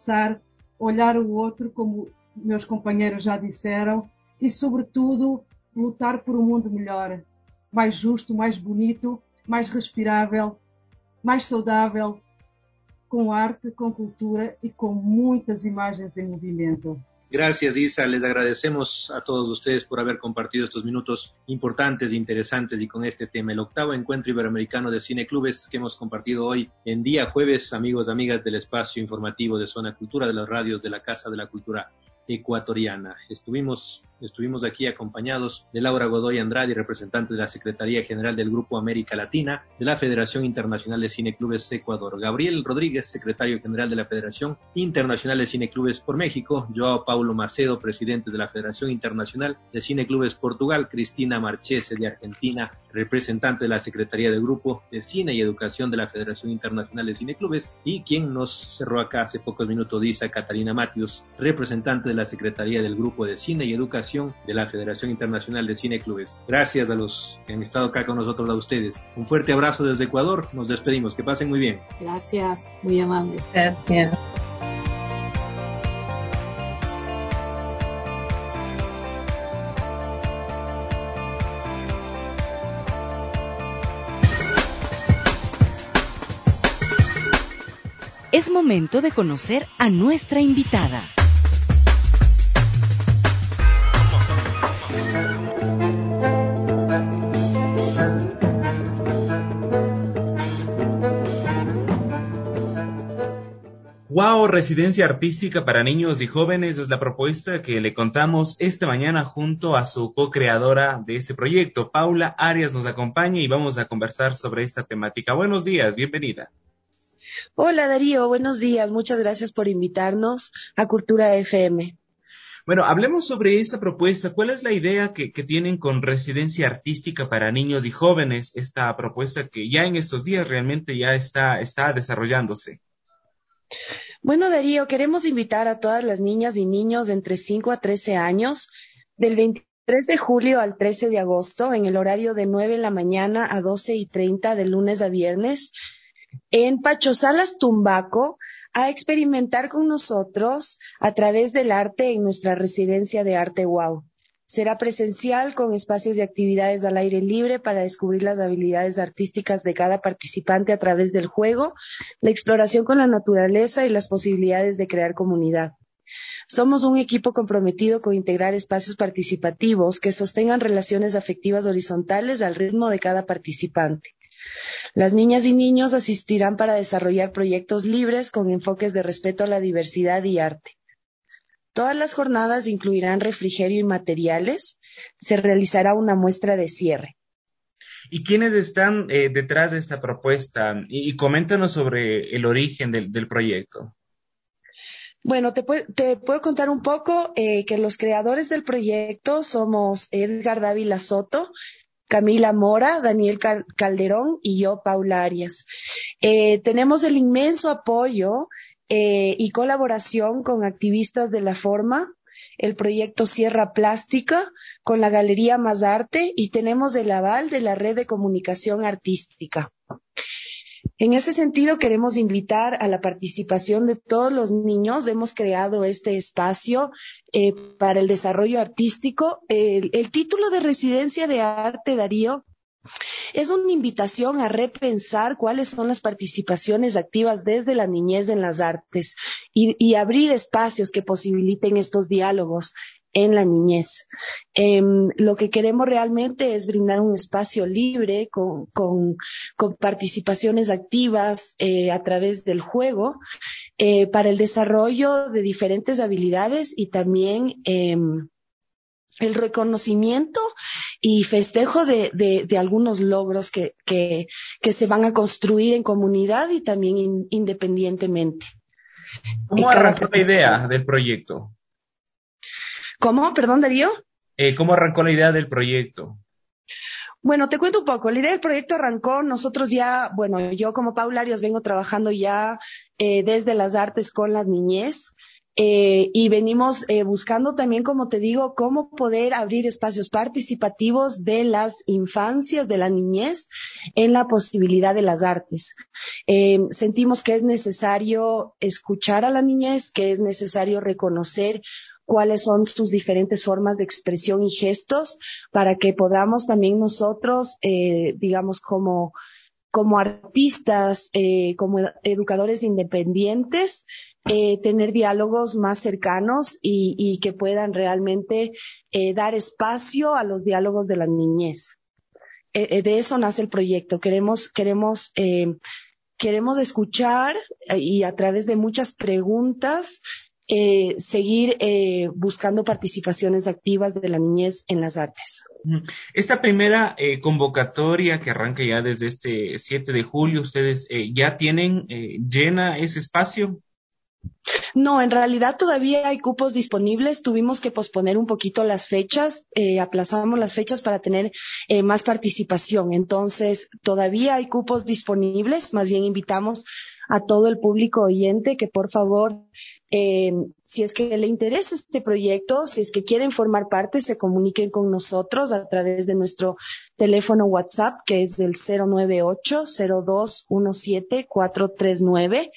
Speaker 8: olhar o outro, como meus companheiros já disseram, e, sobretudo, lutar por um mundo melhor. Mais justo, mais bonito, mais respirável, mais saudável, com arte, com cultura e com muitas imagens em movimento.
Speaker 19: Gracias, Isa. Les agradecemos a todos ustedes por haber compartido estos minutos importantes, interesantes y con este tema. El 8º Encuentro Iberoamericano de Cineclubes que hemos compartido hoy en día jueves, amigos, amigas del espacio informativo de Zona Cultura, de las radios de la Casa de la Cultura Ecuatoriana. Estuvimos aquí acompañados de Laura Godoy Andrade, representante de la Secretaría General del Grupo América Latina de la Federación Internacional de Cineclubes Ecuador, Gabriel Rodríguez, secretario general de la Federación Internacional de Cineclubes por México, Joao Paulo Macedo, presidente de la Federación Internacional de Cineclubes Portugal, Cristina Marchese de Argentina, representante de la Secretaría del Grupo de Cine y Educación de la Federación Internacional de Cineclubes, y quien nos cerró acá hace pocos minutos, Isa Catarina Matius, representante de la Secretaría del Grupo de Cine y Educación de la Federación Internacional de Cineclubes. Gracias a los que han estado acá con nosotros, a ustedes. Un fuerte abrazo desde Ecuador. Nos despedimos. Que pasen muy bien.
Speaker 20: Gracias, muy amable.
Speaker 8: Gracias.
Speaker 4: Es momento de conocer a nuestra invitada.
Speaker 6: Wow, residencia artística para niños y jóvenes es la propuesta que le contamos esta mañana junto a su co-creadora de este proyecto. Paula Arias nos acompaña y vamos a conversar sobre esta temática. Buenos días, bienvenida.
Speaker 9: Hola Darío, buenos días. Muchas gracias por invitarnos a Cultura FM.
Speaker 6: Bueno, hablemos sobre esta propuesta. ¿Cuál es la idea que tienen con residencia artística para niños y jóvenes? Esta propuesta que ya en estos días realmente ya está desarrollándose.
Speaker 9: Bueno, Darío, queremos invitar a todas las niñas y niños de entre 5 a 13 años del 23 de julio al 13 de agosto en el horario de 9 de la mañana a 12:30 de lunes a viernes en Pachosalas Tumbaco a experimentar con nosotros a través del arte en nuestra residencia de arte Wow. Será presencial con espacios de actividades al aire libre para descubrir las habilidades artísticas de cada participante a través del juego, la exploración con la naturaleza y las posibilidades de crear comunidad. Somos un equipo comprometido con integrar espacios participativos que sostengan relaciones afectivas horizontales al ritmo de cada participante. Las niñas y niños asistirán para desarrollar proyectos libres con enfoques de respeto a la diversidad y arte. Todas las jornadas incluirán refrigerio y materiales. Se realizará una muestra de cierre.
Speaker 6: ¿Y quiénes están detrás de esta propuesta? Y coméntanos sobre el origen del proyecto.
Speaker 9: Bueno, te puedo contar un poco que los creadores del proyecto somos Edgar Dávila Soto, Camila Mora, Daniel Calderón y yo, Paula Arias. Tenemos el inmenso apoyo y colaboración con activistas de la forma, el proyecto Sierra Plástica, con la Galería Más Arte y tenemos el aval de la Red de Comunicación Artística. En ese sentido, queremos invitar a la participación de todos los niños. Hemos creado este espacio para el desarrollo artístico. El título de Residencia de Arte, Darío, es una invitación a repensar cuáles son las participaciones activas desde la niñez en las artes y abrir espacios que posibiliten estos diálogos en la niñez. Lo que queremos realmente es brindar un espacio libre con participaciones activas a través del juego para el desarrollo de diferentes habilidades y también el reconocimiento y festejo de algunos logros que se van a construir en comunidad y también independientemente.
Speaker 6: ¿Cómo arrancó la idea del proyecto?
Speaker 9: ¿Cómo? Perdón, Darío.
Speaker 6: ¿Cómo arrancó la idea del proyecto?
Speaker 9: Bueno, te cuento un poco. La idea del proyecto arrancó, nosotros ya, bueno, yo como Paula Arias vengo trabajando ya desde las artes con la niñez. Y venimos buscando también, como te digo, cómo poder abrir espacios participativos de las infancias, de la niñez, en la posibilidad de las artes. Sentimos que es necesario escuchar a la niñez, que es necesario reconocer cuáles son sus diferentes formas de expresión y gestos para que podamos también nosotros, digamos, como artistas, como educadores independientes, tener diálogos más cercanos y que puedan realmente dar espacio a los diálogos de la niñez. De eso nace el proyecto. Queremos escuchar y a través de muchas preguntas seguir buscando participaciones activas de la niñez en las artes.
Speaker 6: Esta primera convocatoria que arranca ya desde este 7 de julio, ¿ustedes ya tienen llena ese espacio?
Speaker 9: No, en realidad todavía hay cupos disponibles. Tuvimos que posponer un poquito las fechas, aplazamos las fechas para tener más participación. Entonces, todavía hay cupos disponibles. Más bien invitamos a todo el público oyente que por favor, si es que le interesa este proyecto, si es que quieren formar parte, se comuniquen con nosotros a través de nuestro teléfono WhatsApp, que es del 098-0217-439.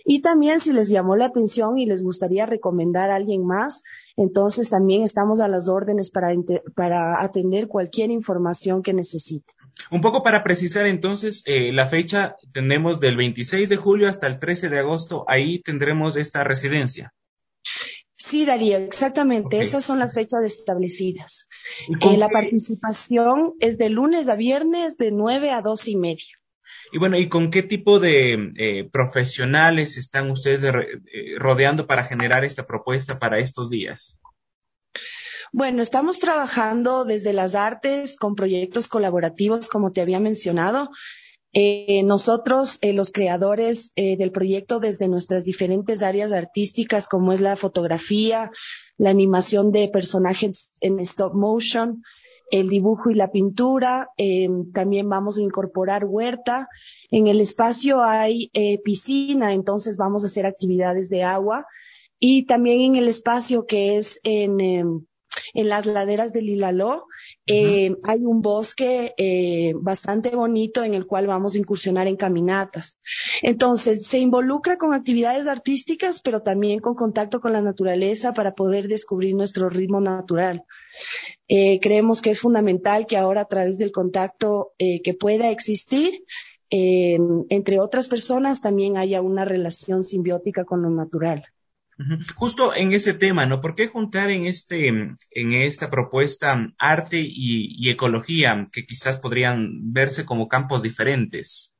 Speaker 9: Y también si les llamó la atención y les gustaría recomendar a alguien más, entonces también estamos a las órdenes para atender cualquier información que necesite.
Speaker 6: Un poco para precisar entonces, la fecha tenemos del 26 de julio hasta el 13 de agosto, ahí tendremos esta residencia.
Speaker 9: Sí, Darío, exactamente.
Speaker 6: Okay.
Speaker 9: Esas son las fechas establecidas. La participación es de lunes a viernes de 9 a 12:30.
Speaker 6: Y bueno, ¿y con qué tipo de profesionales están ustedes rodeando para generar esta propuesta para estos días?
Speaker 9: Bueno, estamos trabajando desde las artes con proyectos colaborativos, como te había mencionado. Nosotros, los creadores del proyecto, desde nuestras diferentes áreas artísticas, como es la fotografía, la animación de personajes en stop motion, el dibujo y la pintura, también vamos a incorporar huerta. En el espacio hay piscina, entonces vamos a hacer actividades de agua. Y también en el espacio que es en las laderas del Ilaló, hay un bosque bastante bonito en el cual vamos a incursionar en caminatas. Entonces, se involucra con actividades artísticas, pero también con contacto con la naturaleza para poder descubrir nuestro ritmo natural. Creemos que es fundamental que ahora, a través del contacto que pueda existir entre otras personas, también haya una relación simbiótica con lo natural.
Speaker 6: Justo en ese tema, ¿no? ¿Por qué juntar en esta propuesta arte y ecología, que quizás podrían verse como campos diferentes?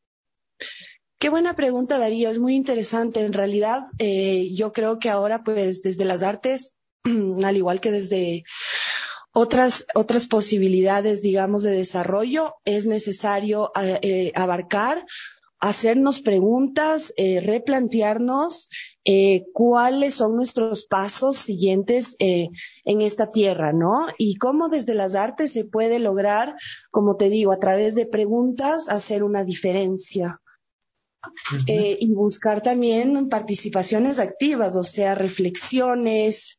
Speaker 9: Qué buena pregunta, Darío. Es muy interesante. En realidad, yo creo que ahora, pues, desde las artes, al igual que desde otras posibilidades, digamos, de desarrollo, es necesario abarcar, hacernos preguntas, replantearnos cuáles son nuestros pasos siguientes en esta tierra, ¿no? Y cómo desde las artes se puede lograr, como te digo, a través de preguntas, hacer una diferencia. Y buscar también participaciones activas, o sea, reflexiones,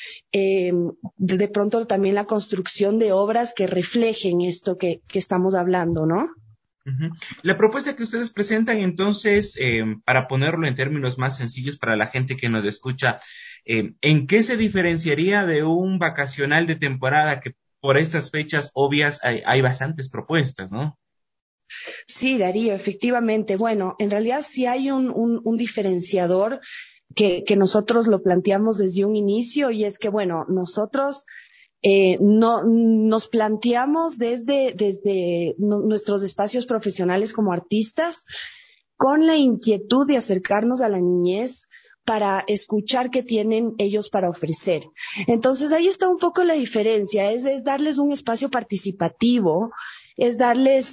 Speaker 9: de pronto también la construcción de obras que reflejen esto que estamos hablando, ¿no?
Speaker 6: La propuesta que ustedes presentan, entonces, para ponerlo en términos más sencillos para la gente que nos escucha, ¿en qué se diferenciaría de un vacacional de temporada que por estas fechas obvias hay bastantes propuestas, ¿no?
Speaker 9: Sí, Darío, efectivamente. Bueno, en realidad sí hay un diferenciador que nosotros lo planteamos desde un inicio, y es que, bueno, nosotros no nos planteamos desde nuestros espacios profesionales como artistas con la inquietud de acercarnos a la niñez para escuchar qué tienen ellos para ofrecer. Entonces ahí está un poco la diferencia, es darles un espacio participativo, es darles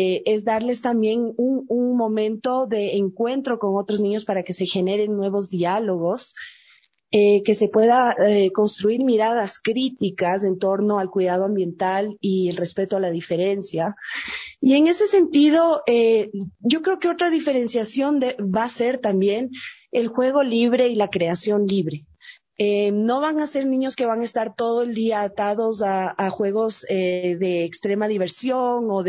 Speaker 9: también un momento de encuentro con otros niños para que se generen nuevos diálogos, que se pueda construir miradas críticas en torno al cuidado ambiental y el respeto a la diferencia. Y en ese sentido, yo creo que otra diferenciación va a ser también el juego libre y la creación libre. No van a ser niños que van a estar todo el día atados a juegos de extrema diversión o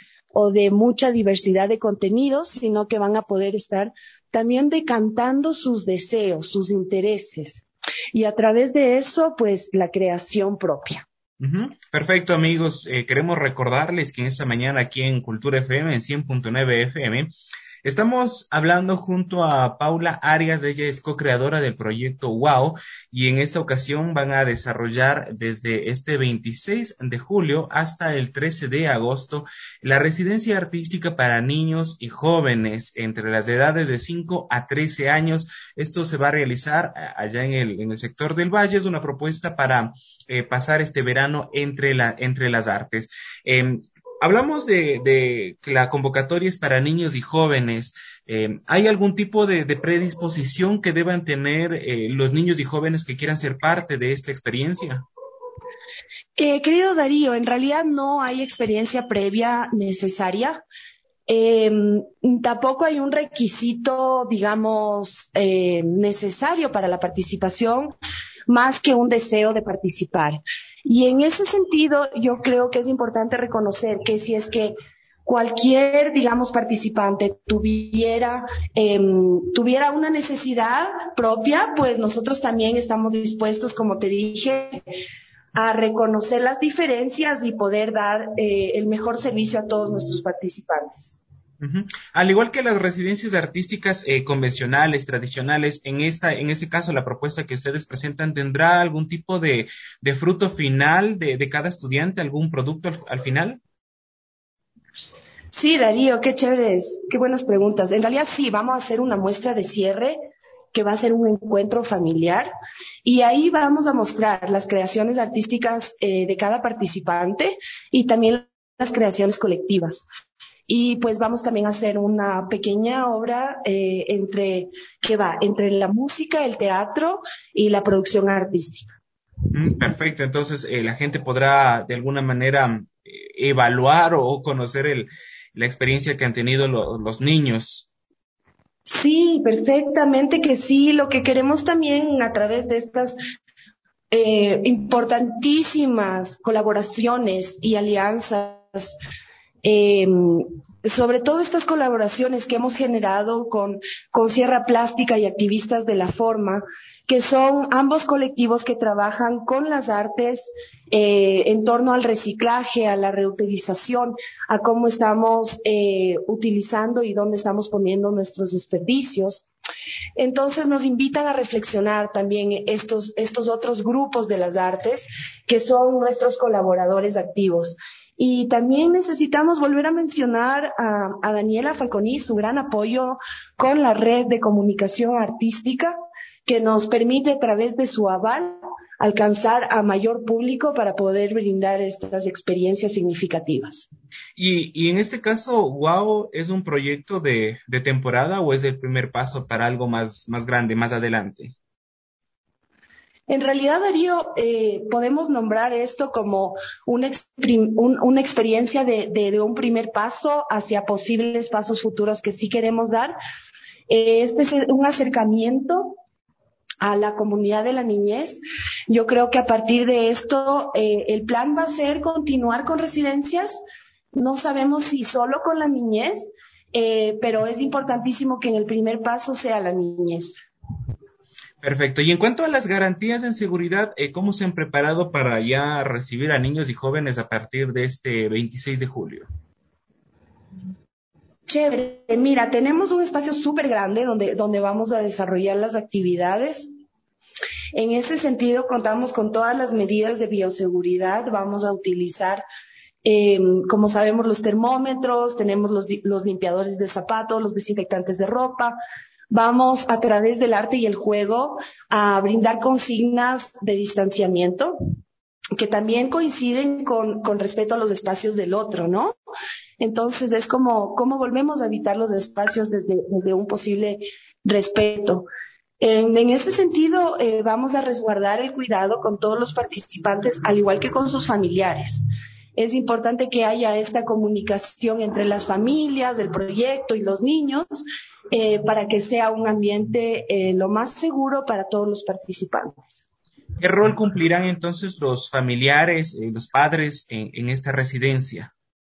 Speaker 9: de mucha diversidad de contenidos, sino que van a poder estar también decantando sus deseos, sus intereses, y a través de eso, pues, la creación propia.
Speaker 6: Perfecto, amigos. Queremos recordarles que en esta mañana aquí en Cultura FM, en 100.9 FM, estamos hablando junto a Paula Arias. Ella es co-creadora del proyecto WOW, y en esta ocasión van a desarrollar desde este 26 de julio hasta el 13 de agosto la residencia artística para niños y jóvenes entre las edades de 5 a 13 años. Esto se va a realizar allá en el sector del Valle. Es una propuesta para pasar este verano entre las artes. Hablamos de que la convocatoria es para niños y jóvenes. ¿Hay algún tipo de predisposición que deban tener los niños y jóvenes que quieran ser parte de esta experiencia?
Speaker 9: Querido Darío, en realidad no hay experiencia previa necesaria. Tampoco hay un requisito, digamos, necesario para la participación, más que un deseo de participar. Y en ese sentido, yo creo que es importante reconocer que si es que cualquier, digamos, participante tuviera una necesidad propia, pues nosotros también estamos dispuestos, como te dije, a reconocer las diferencias y poder dar el mejor servicio a todos nuestros participantes.
Speaker 6: Uh-huh. Al igual que las residencias artísticas convencionales, tradicionales, en este caso la propuesta que ustedes presentan, ¿tendrá algún tipo de fruto final de cada estudiante, algún producto al final?
Speaker 9: Sí, Darío, qué chéveres, qué buenas preguntas. En realidad sí, vamos a hacer una muestra de cierre que va a ser un encuentro familiar y ahí vamos a mostrar las creaciones artísticas de cada participante y también las creaciones colectivas. Y pues vamos también a hacer una pequeña obra entre la música, el teatro y la producción artística.
Speaker 6: Perfecto, entonces la gente podrá de alguna manera evaluar o conocer la experiencia que han tenido los niños.
Speaker 9: Sí, perfectamente que sí. Lo que queremos también a través de estas importantísimas colaboraciones y alianzas, sobre todo estas colaboraciones que hemos generado con Sierra Plástica y activistas de la forma, que son ambos colectivos que trabajan con las artes en torno al reciclaje, a la reutilización, a cómo estamos utilizando y dónde estamos poniendo nuestros desperdicios. Entonces nos invitan a reflexionar también estos otros grupos de las artes que son nuestros colaboradores activos. Y también necesitamos volver a mencionar a Daniela Falconi, su gran apoyo con la red de comunicación artística que nos permite a través de su aval alcanzar a mayor público para poder brindar estas experiencias significativas.
Speaker 6: Y en este caso, WOW es un proyecto de temporada o es el primer paso para algo más grande, más adelante.
Speaker 9: En realidad, Darío, podemos nombrar esto como una experiencia de un primer paso hacia posibles pasos futuros que sí queremos dar. Este es un acercamiento a la comunidad de la niñez. Yo creo que a partir de esto, el plan va a ser continuar con residencias. No sabemos si solo con la niñez, pero es importantísimo que en el primer paso sea la niñez.
Speaker 6: Perfecto. Y en cuanto a las garantías en seguridad, ¿cómo se han preparado para ya recibir a niños y jóvenes a partir de este 26 de julio?
Speaker 9: Chévere. Mira, tenemos un espacio súper grande donde vamos a desarrollar las actividades. En ese sentido, contamos con todas las medidas de bioseguridad. Vamos a utilizar, como sabemos, los termómetros, tenemos los limpiadores de zapatos, los desinfectantes de ropa. Vamos a través del arte y el juego a brindar consignas de distanciamiento que también coinciden con respeto a los espacios del otro, ¿no? Entonces es como volvemos a habitar los espacios desde un posible respeto. En ese sentido, vamos a resguardar el cuidado con todos los participantes, al igual que con sus familiares. Es importante que haya esta comunicación entre las familias, el proyecto y los niños, para que sea un ambiente lo más seguro para todos los participantes.
Speaker 6: ¿Qué rol cumplirán entonces los familiares, los padres en esta residencia?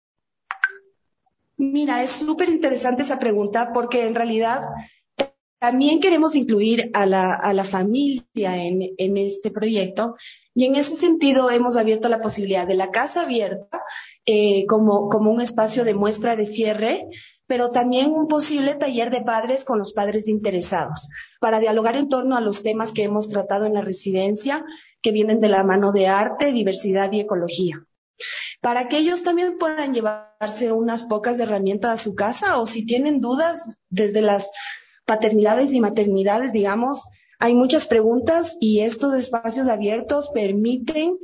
Speaker 9: Mira, es súper interesante esa pregunta porque en realidad también queremos incluir a la familia en este proyecto y en ese sentido hemos abierto la posibilidad de la casa abierta como un espacio de muestra de cierre, pero también un posible taller de padres con los padres interesados para dialogar en torno a los temas que hemos tratado en la residencia que vienen de la mano de arte, diversidad y ecología. Para que ellos también puedan llevarse unas pocas herramientas a su casa o si tienen dudas desde las paternidades y maternidades, digamos, hay muchas preguntas y estos espacios abiertos permiten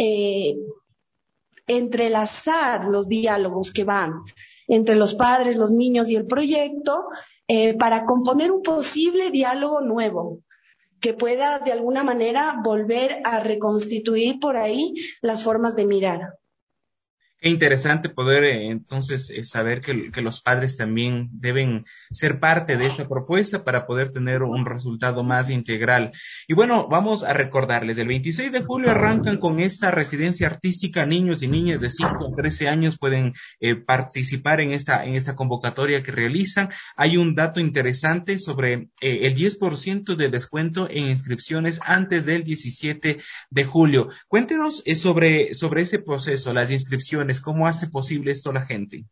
Speaker 9: entrelazar los diálogos que van entre los padres, los niños y el proyecto para componer un posible diálogo nuevo que pueda de alguna manera volver a reconstituir por ahí las formas de mirar.
Speaker 6: Qué interesante poder entonces saber que los padres también deben ser parte de esta propuesta para poder tener un resultado más integral. Y bueno, vamos a recordarles, el 26 de julio arrancan con esta residencia artística. Niños y niñas de 5 a 13 años pueden participar en esta convocatoria que realizan. Hay un dato interesante sobre el 10% de descuento en inscripciones antes del 17 de julio. Cuéntenos sobre ese proceso, las inscripciones. ¿Cómo hace posible esto la gente?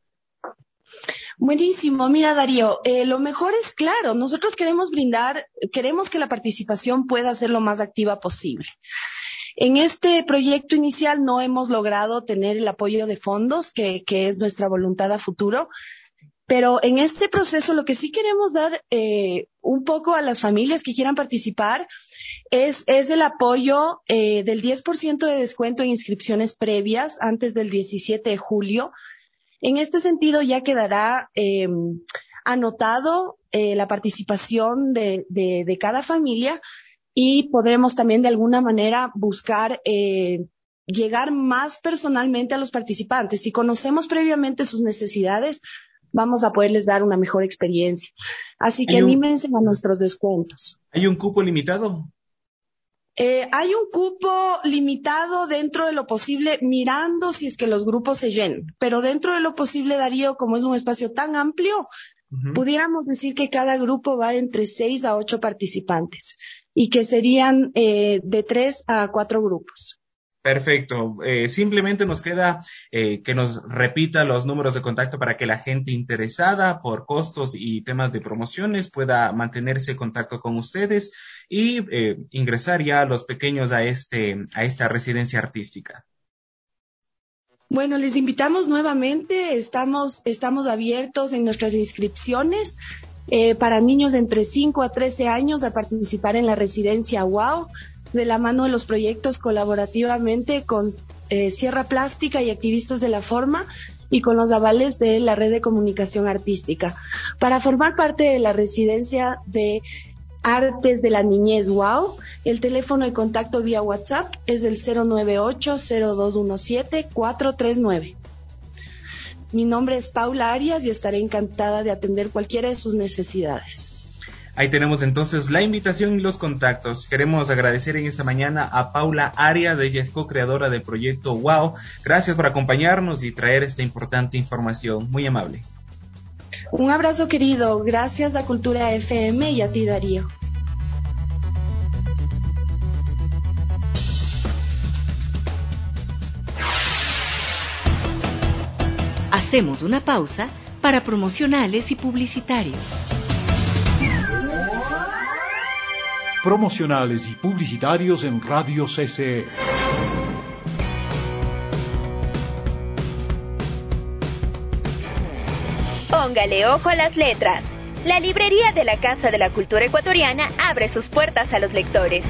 Speaker 9: Buenísimo. Mira, Darío, lo mejor es claro. Nosotros queremos que la participación pueda ser lo más activa posible. En este proyecto inicial no hemos logrado tener el apoyo de fondos, que es nuestra voluntad a futuro. Pero en este proceso lo que sí queremos dar un poco a las familias que quieran participar es el apoyo del 10% de descuento en inscripciones previas antes del 17 de julio. En este sentido ya quedará anotado la participación de cada familia y podremos también de alguna manera buscar llegar más personalmente a los participantes. Si conocemos previamente sus necesidades, vamos a poderles dar una mejor experiencia. Así que anímense a nuestros descuentos.
Speaker 6: ¿Hay un cupo limitado?
Speaker 9: Hay un cupo limitado dentro de lo posible, mirando si es que los grupos se llenan. Pero dentro de lo posible, Darío, como es un espacio tan amplio, pudiéramos decir que cada grupo va entre 6 a 8 participantes y que serían de 3 a 4 grupos.
Speaker 6: Perfecto. Simplemente nos queda que nos repita los números de contacto para que la gente interesada por costos y temas de promociones pueda mantenerse en contacto con ustedes y ingresar ya a los pequeños a esta residencia artística.
Speaker 9: Bueno, les invitamos nuevamente. Estamos abiertos en nuestras inscripciones para niños de entre 5 a 13 años a participar en la residencia WOW, de la mano de los proyectos colaborativamente con Sierra Plástica y Activistas de la Forma y con los avales de la Red de Comunicación Artística. Para formar parte de la residencia de Artes de la Niñez WOW, el teléfono de contacto vía WhatsApp es el 098-0217-439. Mi nombre es Paula Arias y estaré encantada de atender cualquiera de sus necesidades.
Speaker 6: Ahí tenemos entonces la invitación y los contactos. Queremos agradecer en esta mañana a Paula Arias, ella es co-creadora del proyecto WOW. Gracias por acompañarnos y traer esta importante información. Muy amable.
Speaker 9: Un abrazo querido. Gracias a Cultura FM y a ti, Darío.
Speaker 4: Hacemos una pausa para promocionales y publicitarios.
Speaker 3: Promocionales y publicitarios en Radio CCE.
Speaker 10: Póngale ojo a las letras. La librería de la Casa de la Cultura Ecuatoriana abre sus puertas a los lectores.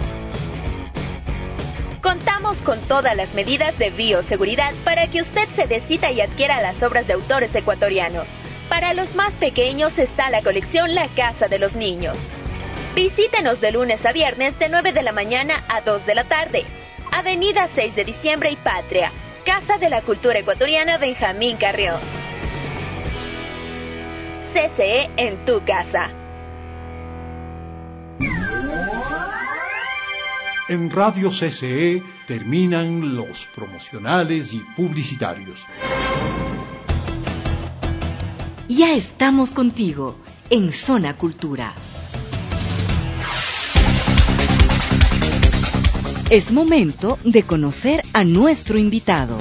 Speaker 10: Contamos con todas las medidas de bioseguridad para que usted se decida y adquiera las obras de autores ecuatorianos. Para los más pequeños está la colección La Casa de los Niños. Visítenos de lunes a viernes de 9 de la mañana a 2 de la tarde. Avenida 6 de Diciembre y Patria, Casa de la Cultura Ecuatoriana Benjamín Carrión. CCE en tu casa.
Speaker 3: En Radio CCE terminan los promocionales y publicitarios.
Speaker 4: Ya estamos contigo en Zona Cultura. Es momento de conocer a nuestro invitado.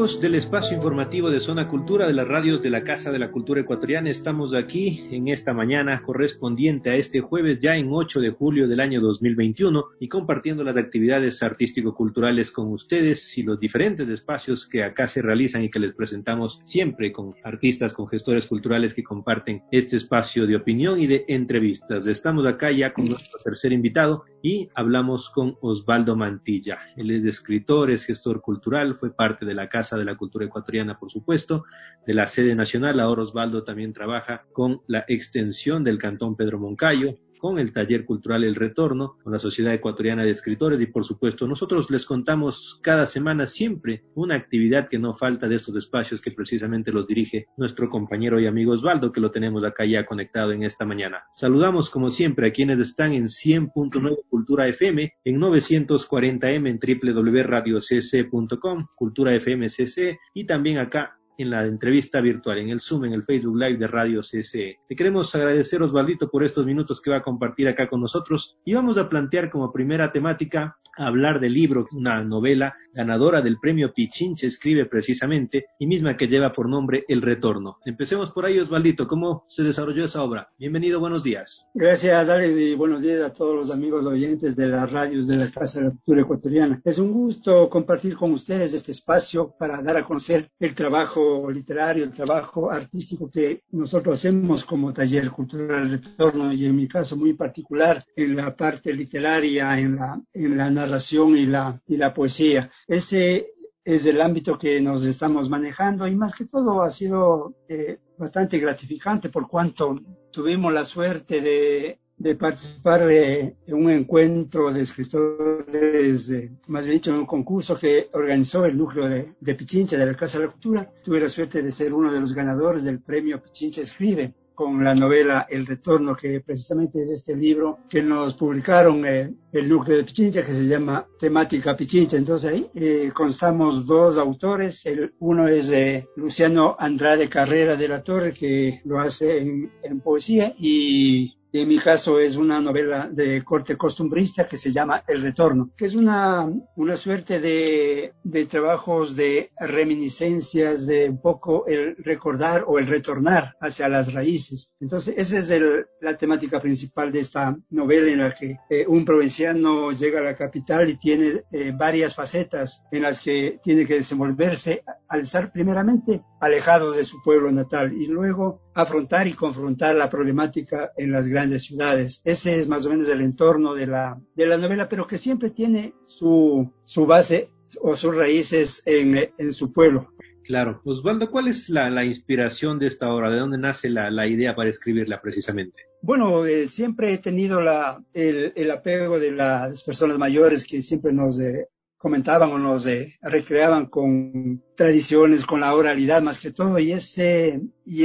Speaker 19: Amigos del espacio informativo de Zona Cultura de las radios de la Casa de la Cultura Ecuatoriana, estamos aquí en esta mañana correspondiente a este jueves ya en 8 de julio del año 2021 y compartiendo las actividades artístico-culturales con ustedes y los diferentes espacios que acá se realizan y que les presentamos siempre con artistas, con gestores culturales que comparten este espacio de opinión y de entrevistas. Estamos acá ya con nuestro tercer invitado y hablamos con Osvaldo Mantilla. Él es escritor, es gestor cultural, fue parte de la Casa de la Cultura Ecuatoriana, por supuesto, de la sede nacional. Ahora Osvaldo también trabaja con la extensión del Cantón Pedro Moncayo, con el taller cultural El Retorno, con la Sociedad Ecuatoriana de Escritores y, por supuesto, nosotros les contamos cada semana siempre una actividad que no falta de estos espacios que precisamente los dirige nuestro compañero y amigo Osvaldo, que lo tenemos acá ya conectado en esta mañana. Saludamos, como siempre, a quienes están en 100.9 Cultura FM, en 940M en www.radiocc.com, Cultura FM CC, y también acá en la entrevista virtual, en el Zoom, en el Facebook Live de Radio CCE. Le queremos agradecer, Osvaldito, por estos minutos que va a compartir acá con nosotros y vamos a plantear como primera temática hablar del libro, una novela ganadora del premio Pichincha, escribe precisamente, y misma que lleva por nombre El Retorno. Empecemos por ahí, Osvaldito, ¿cómo se desarrolló esa obra? Bienvenido, buenos días.
Speaker 11: Gracias, Alex, y buenos días a todos los amigos oyentes de las radios de la Casa de la Cultura Ecuatoriana. Es un gusto compartir con ustedes este espacio para dar a conocer el trabajo literario, el trabajo artístico que nosotros hacemos como taller cultural Retorno, y en mi caso muy particular en la parte literaria, en la narración y la poesía. Ese es el ámbito que nos estamos manejando y más que todo ha sido bastante gratificante por cuanto tuvimos la suerte de participar en un encuentro de escritores, más bien dicho, en un concurso que organizó el núcleo de Pichincha, de la Casa de la Cultura. Tuve la suerte de ser uno de los ganadores del premio Pichincha Escribe, con la novela El Retorno, que precisamente es este libro que nos publicaron el núcleo de Pichincha, que se llama Temática Pichincha. Entonces ahí constamos dos autores. Uno es Luciano Andrade Carrera de la Torre, que lo hace en poesía, y en mi caso es una novela de corte costumbrista que se llama El Retorno, que es una suerte de trabajos de reminiscencias, de un poco el recordar o el retornar hacia las raíces. Entonces esa es la temática principal de esta novela, en la que un provinciano llega a la capital y tiene varias facetas en las que tiene que desenvolverse al estar primeramente alejado de su pueblo natal y luego afrontar y confrontar la problemática en las grandes ciudades. Ese es más o menos el entorno de la novela, pero que siempre tiene su base o sus raíces en su pueblo.
Speaker 19: Claro. Osvaldo, ¿cuál es la inspiración de esta obra? ¿De dónde nace la idea para escribirla precisamente?
Speaker 11: Bueno, siempre he tenido el apego de las personas mayores que siempre nos comentaban o nos recreaban con tradiciones, con la oralidad más que todo, y ese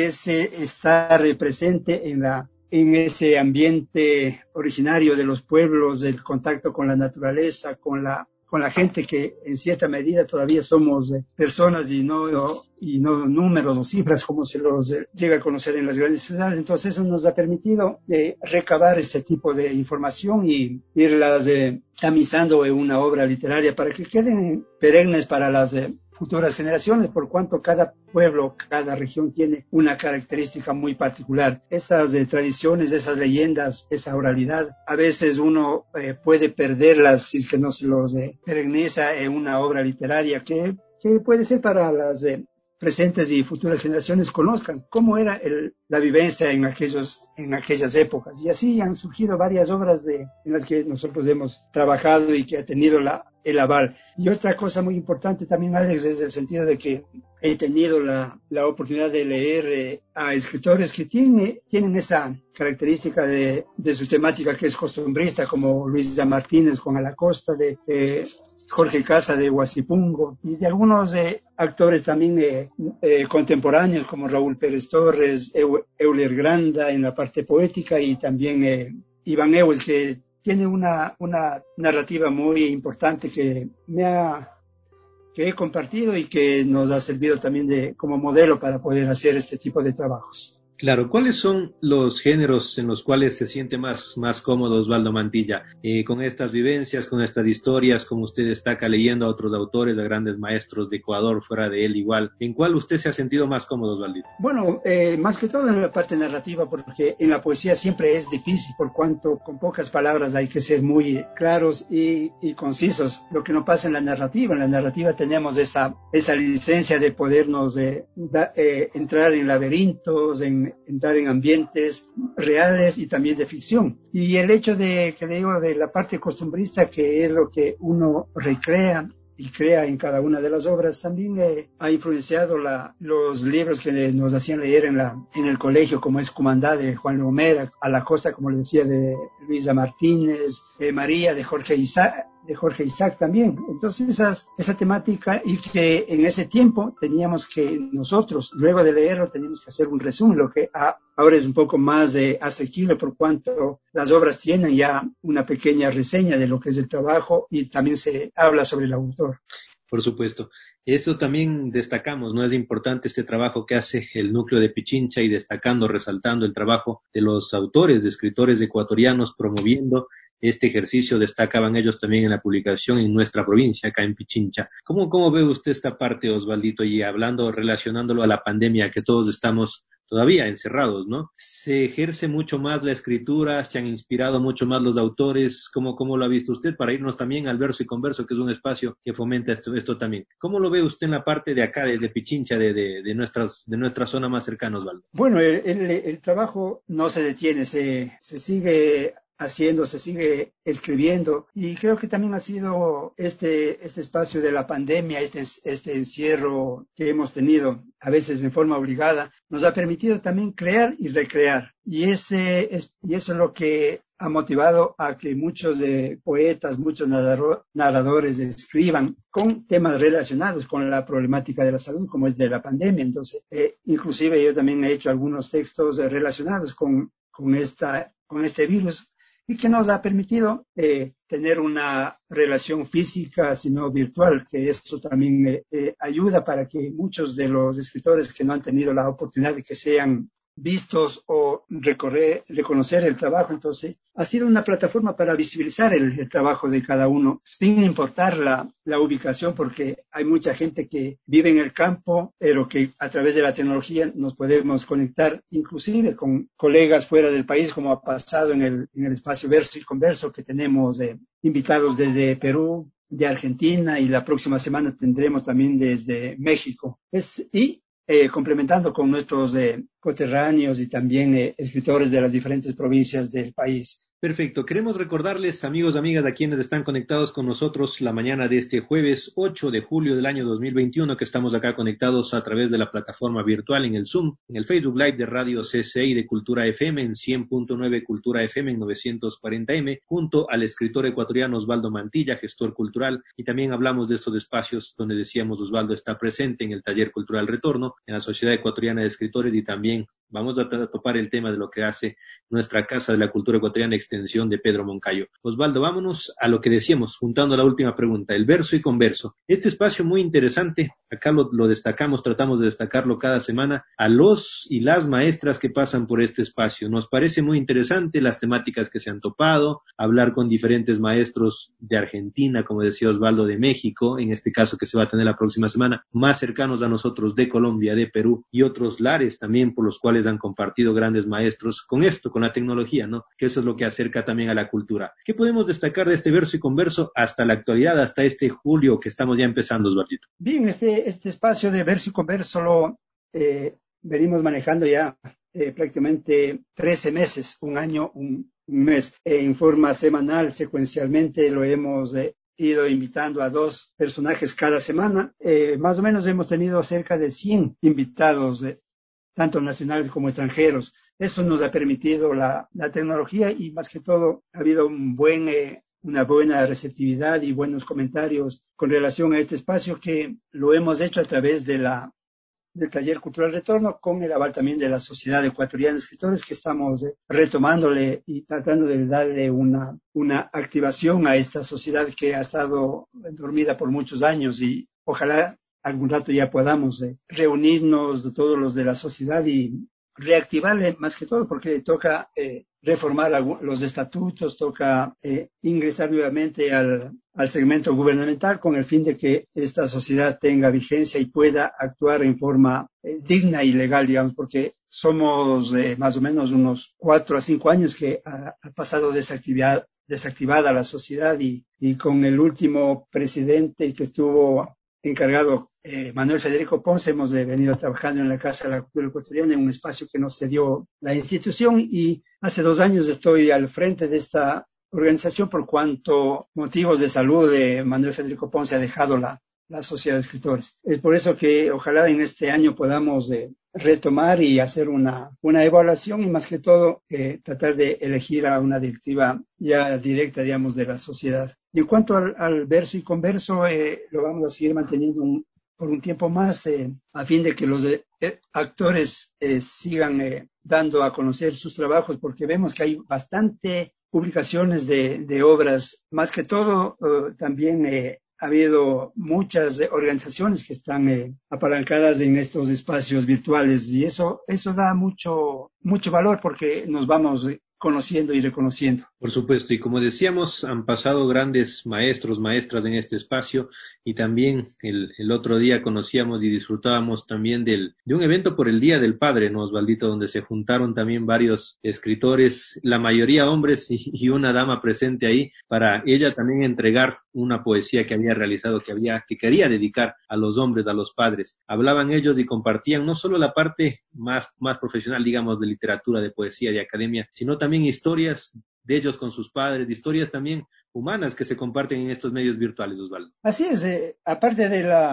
Speaker 11: estar presente en ese ambiente originario de los pueblos, del contacto con la naturaleza, con la gente que en cierta medida todavía somos personas y no números o cifras como se los llega a conocer en las grandes ciudades. Entonces eso nos ha permitido recabar este tipo de información y irlas tamizando en una obra literaria para que queden perennes para las futuras generaciones, por cuanto cada pueblo, cada región tiene una característica muy particular. Esas tradiciones, esas leyendas, esa oralidad, a veces uno puede perderlas si es que no se los perenneza en una obra literaria que puede ser para las presentes y futuras generaciones conozcan cómo era la vivencia en aquellas épocas. Y así han surgido varias obras en las que nosotros hemos trabajado y que ha tenido el aval. Y otra cosa muy importante también, Alex, es el sentido de que he tenido la oportunidad de leer a escritores que tienen esa característica de su temática que es costumbrista, como Luisa Martínez con A la Costa, de Jorge Casa de Huasipungo, y de algunos actores también contemporáneos como Raúl Pérez Torres, Euler Granda en la parte poética, y también Iván Ewes, que tiene una narrativa muy importante que he compartido y que nos ha servido también como modelo para poder hacer este tipo de trabajos.
Speaker 19: Claro, ¿cuáles son los géneros en los cuales se siente más cómodo Osvaldo Mantilla? Con estas vivencias, con estas historias, como usted destaca leyendo a otros autores, a grandes maestros de Ecuador, fuera de él igual, ¿en cuál usted se ha sentido más cómodo, Osvaldito?
Speaker 11: Bueno, más que todo en la parte narrativa, porque en la poesía siempre es difícil, por cuanto con pocas palabras hay que ser muy claros y concisos. Lo que no pasa en la narrativa tenemos esa licencia de podernos entrar en laberintos, entrar en ambientes reales y también de ficción. Y el hecho de la parte costumbrista, que es lo que uno recrea y crea en cada una de las obras, también ha influenciado los libros que nos hacían leer en el colegio, como es Cumandá de Juan Lomera, A la Costa, como le decía, de Luisa Martínez, María de Jorge Isaac también. Entonces esa temática, y que en ese tiempo teníamos que nosotros, luego de leerlo, teníamos que hacer un resumen, lo que ahora es un poco más asequible por cuanto las obras tienen ya una pequeña reseña de lo que es el trabajo y también se habla sobre el autor.
Speaker 19: Por supuesto. Eso también destacamos, ¿no? Es importante este trabajo que hace el núcleo de Pichincha y resaltando el trabajo de los autores, de escritores ecuatorianos, promoviendo este ejercicio. Destacaban ellos también en la publicación en nuestra provincia, acá en Pichincha. ¿Cómo ve usted esta parte, Osvaldito? Y relacionándolo a la pandemia, que todos estamos todavía encerrados, ¿no? Se ejerce mucho más la escritura, se han inspirado mucho más los autores. ¿Cómo lo ha visto usted? Para irnos también al verso y converso, que es un espacio que fomenta esto también. ¿Cómo lo ve usted en la parte de acá, de Pichincha, de nuestra zona más cercana, Osvaldo?
Speaker 11: Bueno, el trabajo no se detiene, se sigue haciendo, se sigue escribiendo, y creo que también ha sido este espacio de la pandemia, este encierro que hemos tenido, a veces en forma obligada, nos ha permitido también crear y recrear, y eso es lo que ha motivado a que muchos poetas, muchos narradores escriban con temas relacionados con la problemática de la salud, como es de la pandemia. Entonces, inclusive yo también he hecho algunos textos relacionados con este virus, y que nos ha permitido tener una relación física, sino virtual, que eso también ayuda para que muchos de los escritores que no han tenido la oportunidad de que sean vistos o reconocer el trabajo. Entonces, ha sido una plataforma para visibilizar el trabajo de cada uno, sin importar la ubicación, porque hay mucha gente que vive en el campo, pero que a través de la tecnología nos podemos conectar, inclusive con colegas fuera del país, como ha pasado en el espacio Verso y Converso, que tenemos invitados desde Perú, de Argentina, y la próxima semana tendremos también desde México. Complementando con nuestros coterráneos y también escritores de las diferentes provincias del país.
Speaker 19: Perfecto. Queremos recordarles, amigos, amigas, a quienes están conectados con nosotros la mañana de este jueves 8 de julio del año 2021, que estamos acá conectados a través de la plataforma virtual en el Zoom, en el Facebook Live de Radio CCI de Cultura FM en 100.9 Cultura FM en 940M, junto al escritor ecuatoriano Osvaldo Mantilla, gestor cultural, y también hablamos de estos espacios donde decíamos Osvaldo está presente en el Taller Cultural Retorno, en la Sociedad Ecuatoriana de Escritores, y también vamos a topar el tema de lo que hace nuestra Casa de la Cultura Ecuatoriana, extensión de Pedro Moncayo. Osvaldo, vámonos a lo que decíamos, juntando la última pregunta, el verso y converso. Este espacio muy interesante, acá lo destacamos, tratamos de destacarlo cada semana, a los y las maestras que pasan por este espacio. Nos parece muy interesante las temáticas que se han topado, hablar con diferentes maestros de Argentina, como decía Osvaldo, de México, en este caso que se va a tener la próxima semana, más cercanos a nosotros de Colombia, de Perú, y otros lares también por los cuales han compartido grandes maestros con esto, con la tecnología, ¿no? Que eso es lo que acerca también a la cultura. ¿Qué podemos destacar de este verso y converso hasta la actualidad, hasta este julio que estamos ya empezando, Osvaldito?
Speaker 11: Bien, este espacio de verso y converso lo venimos manejando ya prácticamente 13 meses, un año, un mes, en forma semanal, secuencialmente lo hemos ido invitando a 2 personajes cada semana. Más o menos hemos tenido cerca de 100 invitados, tanto nacionales como extranjeros. Eso nos ha permitido la tecnología, y más que todo ha habido una buena receptividad y buenos comentarios con relación a este espacio, que lo hemos hecho a través del Taller Cultural Retorno, con el aval también de la Sociedad Ecuatoriana de Escritores, que estamos retomándole y tratando de darle una activación a esta sociedad que ha estado dormida por muchos años, y ojalá algún rato ya podamos reunirnos todos los de la sociedad y reactivarle más que todo, porque toca reformar los estatutos, toca ingresar nuevamente al segmento gubernamental con el fin de que esta sociedad tenga vigencia y pueda actuar en forma digna y legal, digamos, porque somos más o menos unos 4 a 5 años que ha pasado desactivada la sociedad y con el último presidente que estuvo encargado, Manuel Federico Ponce, hemos venido trabajando en la Casa de la Cultura Ecuatoriana, en un espacio que nos cedió la institución, y hace 2 años estoy al frente de esta organización por cuanto motivos de salud de Manuel Federico Ponce ha dejado la Sociedad de Escritores. Es por eso que ojalá en este año podamos retomar y hacer una evaluación y más que todo tratar de elegir a una directiva ya directa, digamos, de la sociedad. Y en cuanto al verso y converso, lo vamos a seguir manteniendo por un tiempo más a fin de que los actores sigan dando a conocer sus trabajos, porque vemos que hay bastante publicaciones de obras. Más que todo, también ha habido muchas organizaciones que están apalancadas en estos espacios virtuales y eso da mucho valor porque nos vamos conociendo y reconociendo.
Speaker 19: Por supuesto, y como decíamos, han pasado grandes maestros, maestras en este espacio, y también el otro día conocíamos y disfrutábamos también de un evento por el Día del Padre, ¿no, Osvaldito? Donde se juntaron también varios escritores, la mayoría hombres y una dama presente ahí, para ella también entregar una poesía que había realizado, que quería dedicar a los hombres, a los padres. Hablaban ellos y compartían no solo la parte más profesional, digamos, de literatura, de poesía, de academia, sino también historias de ellos con sus padres, de historias también humanas que se comparten en estos medios virtuales, Osvaldo.
Speaker 11: Así es, aparte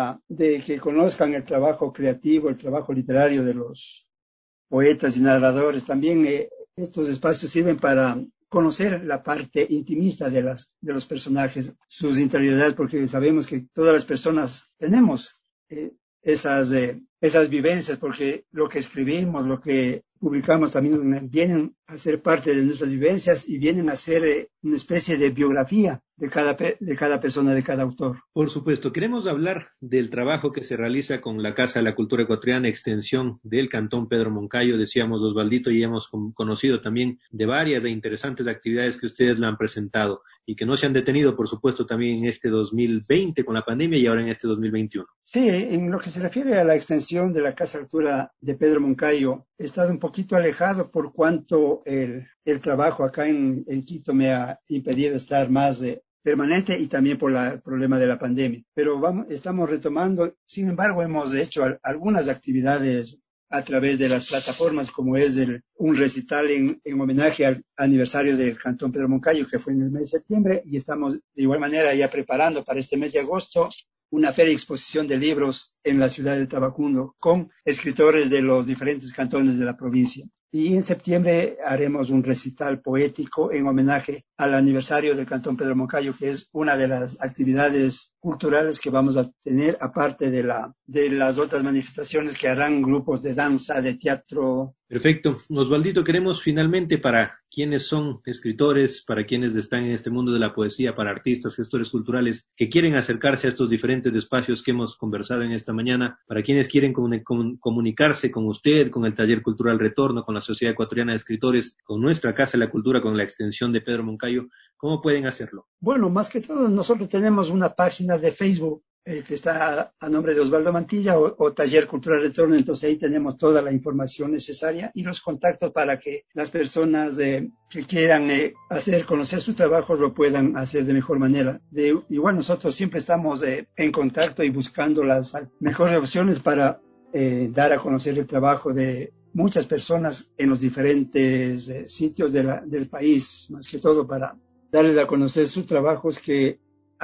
Speaker 11: de que conozcan el trabajo creativo, el trabajo literario de los poetas y narradores, también estos espacios sirven para conocer la parte intimista de los personajes, sus interioridades, porque sabemos que todas las personas tenemos esas vivencias, porque lo que escribimos, lo que publicamos también vienen a ser parte de nuestras vivencias y vienen a ser una especie de biografía de cada persona, de cada autor.
Speaker 19: Por supuesto, queremos hablar del trabajo que se realiza con la Casa de la Cultura Ecuatoriana, extensión del Cantón Pedro Moncayo, decíamos, Osvaldito, y hemos conocido también de varias e interesantes actividades que ustedes le han presentado y que no se han detenido, por supuesto, también en este 2020 con la pandemia y ahora en este 2021.
Speaker 11: Sí, en lo que se refiere a la extensión de la Casa de la Cultura de Pedro Moncayo, he estado un poquito alejado por cuanto el trabajo acá en Quito me ha impedido estar más permanente y también por el problema de la pandemia. Pero estamos retomando, sin embargo, hemos hecho algunas actividades a través de las plataformas, como es un recital en homenaje al aniversario del Cantón Pedro Moncayo, que fue en el mes de septiembre, y estamos de igual manera ya preparando para este mes de agosto una feria y exposición de libros en la ciudad de Tabacundo con escritores de los diferentes cantones de la provincia. Y en septiembre haremos un recital poético en homenaje al aniversario del Cantón Pedro Moncayo, que es una de las actividades culturales que vamos a tener, aparte de las otras manifestaciones que harán grupos de danza, de teatro.
Speaker 19: Perfecto. Osvaldito, queremos finalmente, para quienes son escritores, para quienes están en este mundo de la poesía, para artistas, gestores culturales que quieren acercarse a estos diferentes espacios que hemos conversado en esta mañana, para quienes quieren comunicarse con usted, con el Taller Cultural Retorno, con la Sociedad Ecuatoriana de Escritores, con nuestra Casa de la Cultura, con la extensión de Pedro Moncayo, ¿cómo pueden hacerlo?
Speaker 11: Bueno, más que todo, nosotros tenemos una página de Facebook que está a nombre de Osvaldo Mantilla o Taller Cultural Retorno, entonces ahí tenemos toda la información necesaria y los contactos para que las personas que quieran hacer conocer sus trabajos lo puedan hacer de mejor manera. Igual nosotros siempre estamos en contacto y buscando las mejores opciones para dar a conocer el trabajo de muchas personas en los diferentes sitios del país, más que todo para darles a conocer sus trabajos, que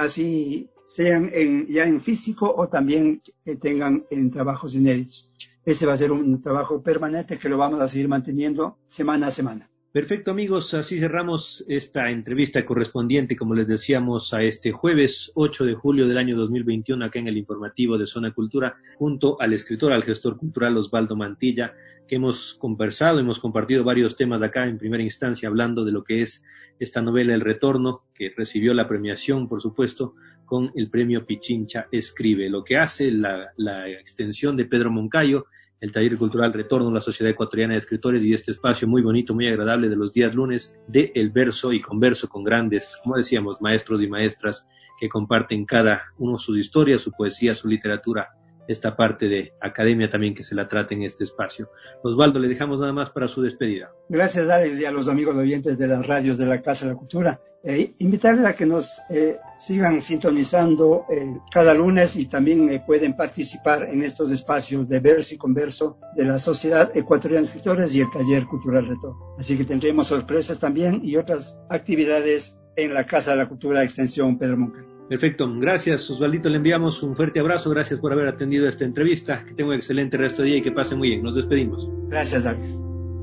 Speaker 11: así sean ya en físico o también que tengan en trabajos inéditos. Ese va a ser un trabajo permanente que lo vamos a seguir manteniendo semana a semana.
Speaker 19: Perfecto, amigos, así cerramos esta entrevista correspondiente, como les decíamos, a este jueves 8 de julio del año 2021, acá en el informativo de Zona Cultura, junto al escritor, al gestor cultural Osvaldo Mantilla, que hemos conversado, hemos compartido varios temas acá, en primera instancia hablando de lo que es esta novela El Retorno, que recibió la premiación, por supuesto, con el premio Pichincha Escribe, lo que hace la extensión de Pedro Moncayo, el taller cultural Retorno a la Sociedad Ecuatoriana de Escritores y este espacio muy bonito, muy agradable de los días lunes de El Verso y Converso con grandes, como decíamos, maestros y maestras que comparten cada uno sus historias, su poesía, su literatura, esta parte de academia también que se la trata en este espacio. Osvaldo, le dejamos nada más para su despedida.
Speaker 11: Gracias, Alex, y a los amigos oyentes de las radios de la Casa de la Cultura. Invitarles a que nos sigan sintonizando cada lunes y también pueden participar en estos espacios de Verso y Converso de la Sociedad Ecuatoriana de Escritores y el Taller Cultural Retorno. Así que tendremos sorpresas también y otras actividades en la Casa de la Cultura Extensión Pedro Moncayo.
Speaker 19: Perfecto, gracias Osvaldito, le enviamos un fuerte abrazo, gracias por haber atendido esta entrevista, que tenga un excelente resto de día y que pase muy bien, nos despedimos.
Speaker 11: Gracias, Alex.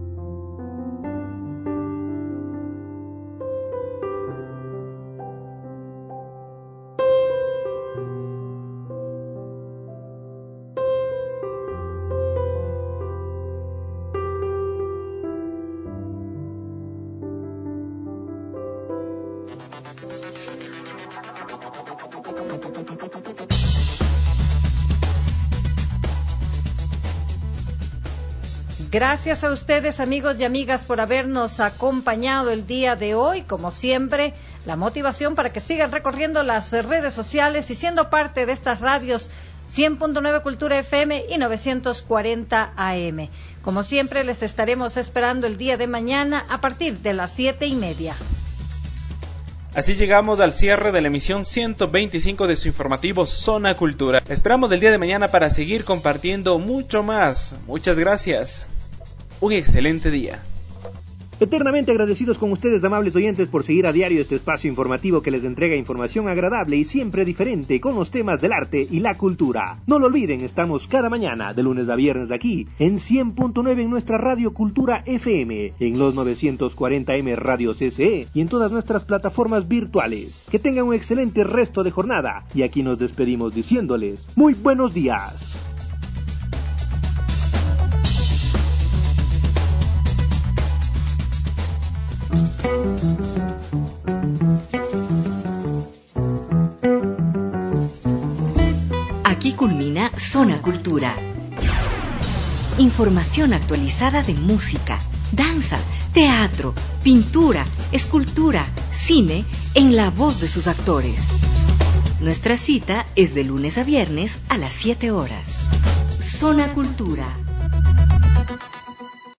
Speaker 5: Gracias a ustedes, amigos y amigas, por habernos acompañado el día de hoy. Como siempre, la motivación para que sigan recorriendo las redes sociales y siendo parte de estas radios 100.9 Cultura FM y 940 AM. Como siempre, les estaremos esperando el día de mañana a partir de las 7:30.
Speaker 6: Así llegamos al cierre de la emisión 125 de su informativo Zona Cultura. Esperamos el día de mañana para seguir compartiendo mucho más. Muchas gracias. Un excelente día.
Speaker 7: Eternamente agradecidos con ustedes, amables oyentes, por seguir a diario este espacio informativo que les entrega información agradable y siempre diferente con los temas del arte y la cultura. No lo olviden, estamos cada mañana, de lunes a viernes aquí, en 100.9 en nuestra Radio Cultura FM, en los 940M Radio CCE y en todas nuestras plataformas virtuales. Que tengan un excelente resto de jornada y aquí nos despedimos diciéndoles muy buenos días.
Speaker 4: Aquí culmina Zona Cultura. Información actualizada de música, danza, teatro, pintura, escultura, cine, en la voz de sus actores. Nuestra cita es de lunes a viernes a las 7 horas. Zona Cultura.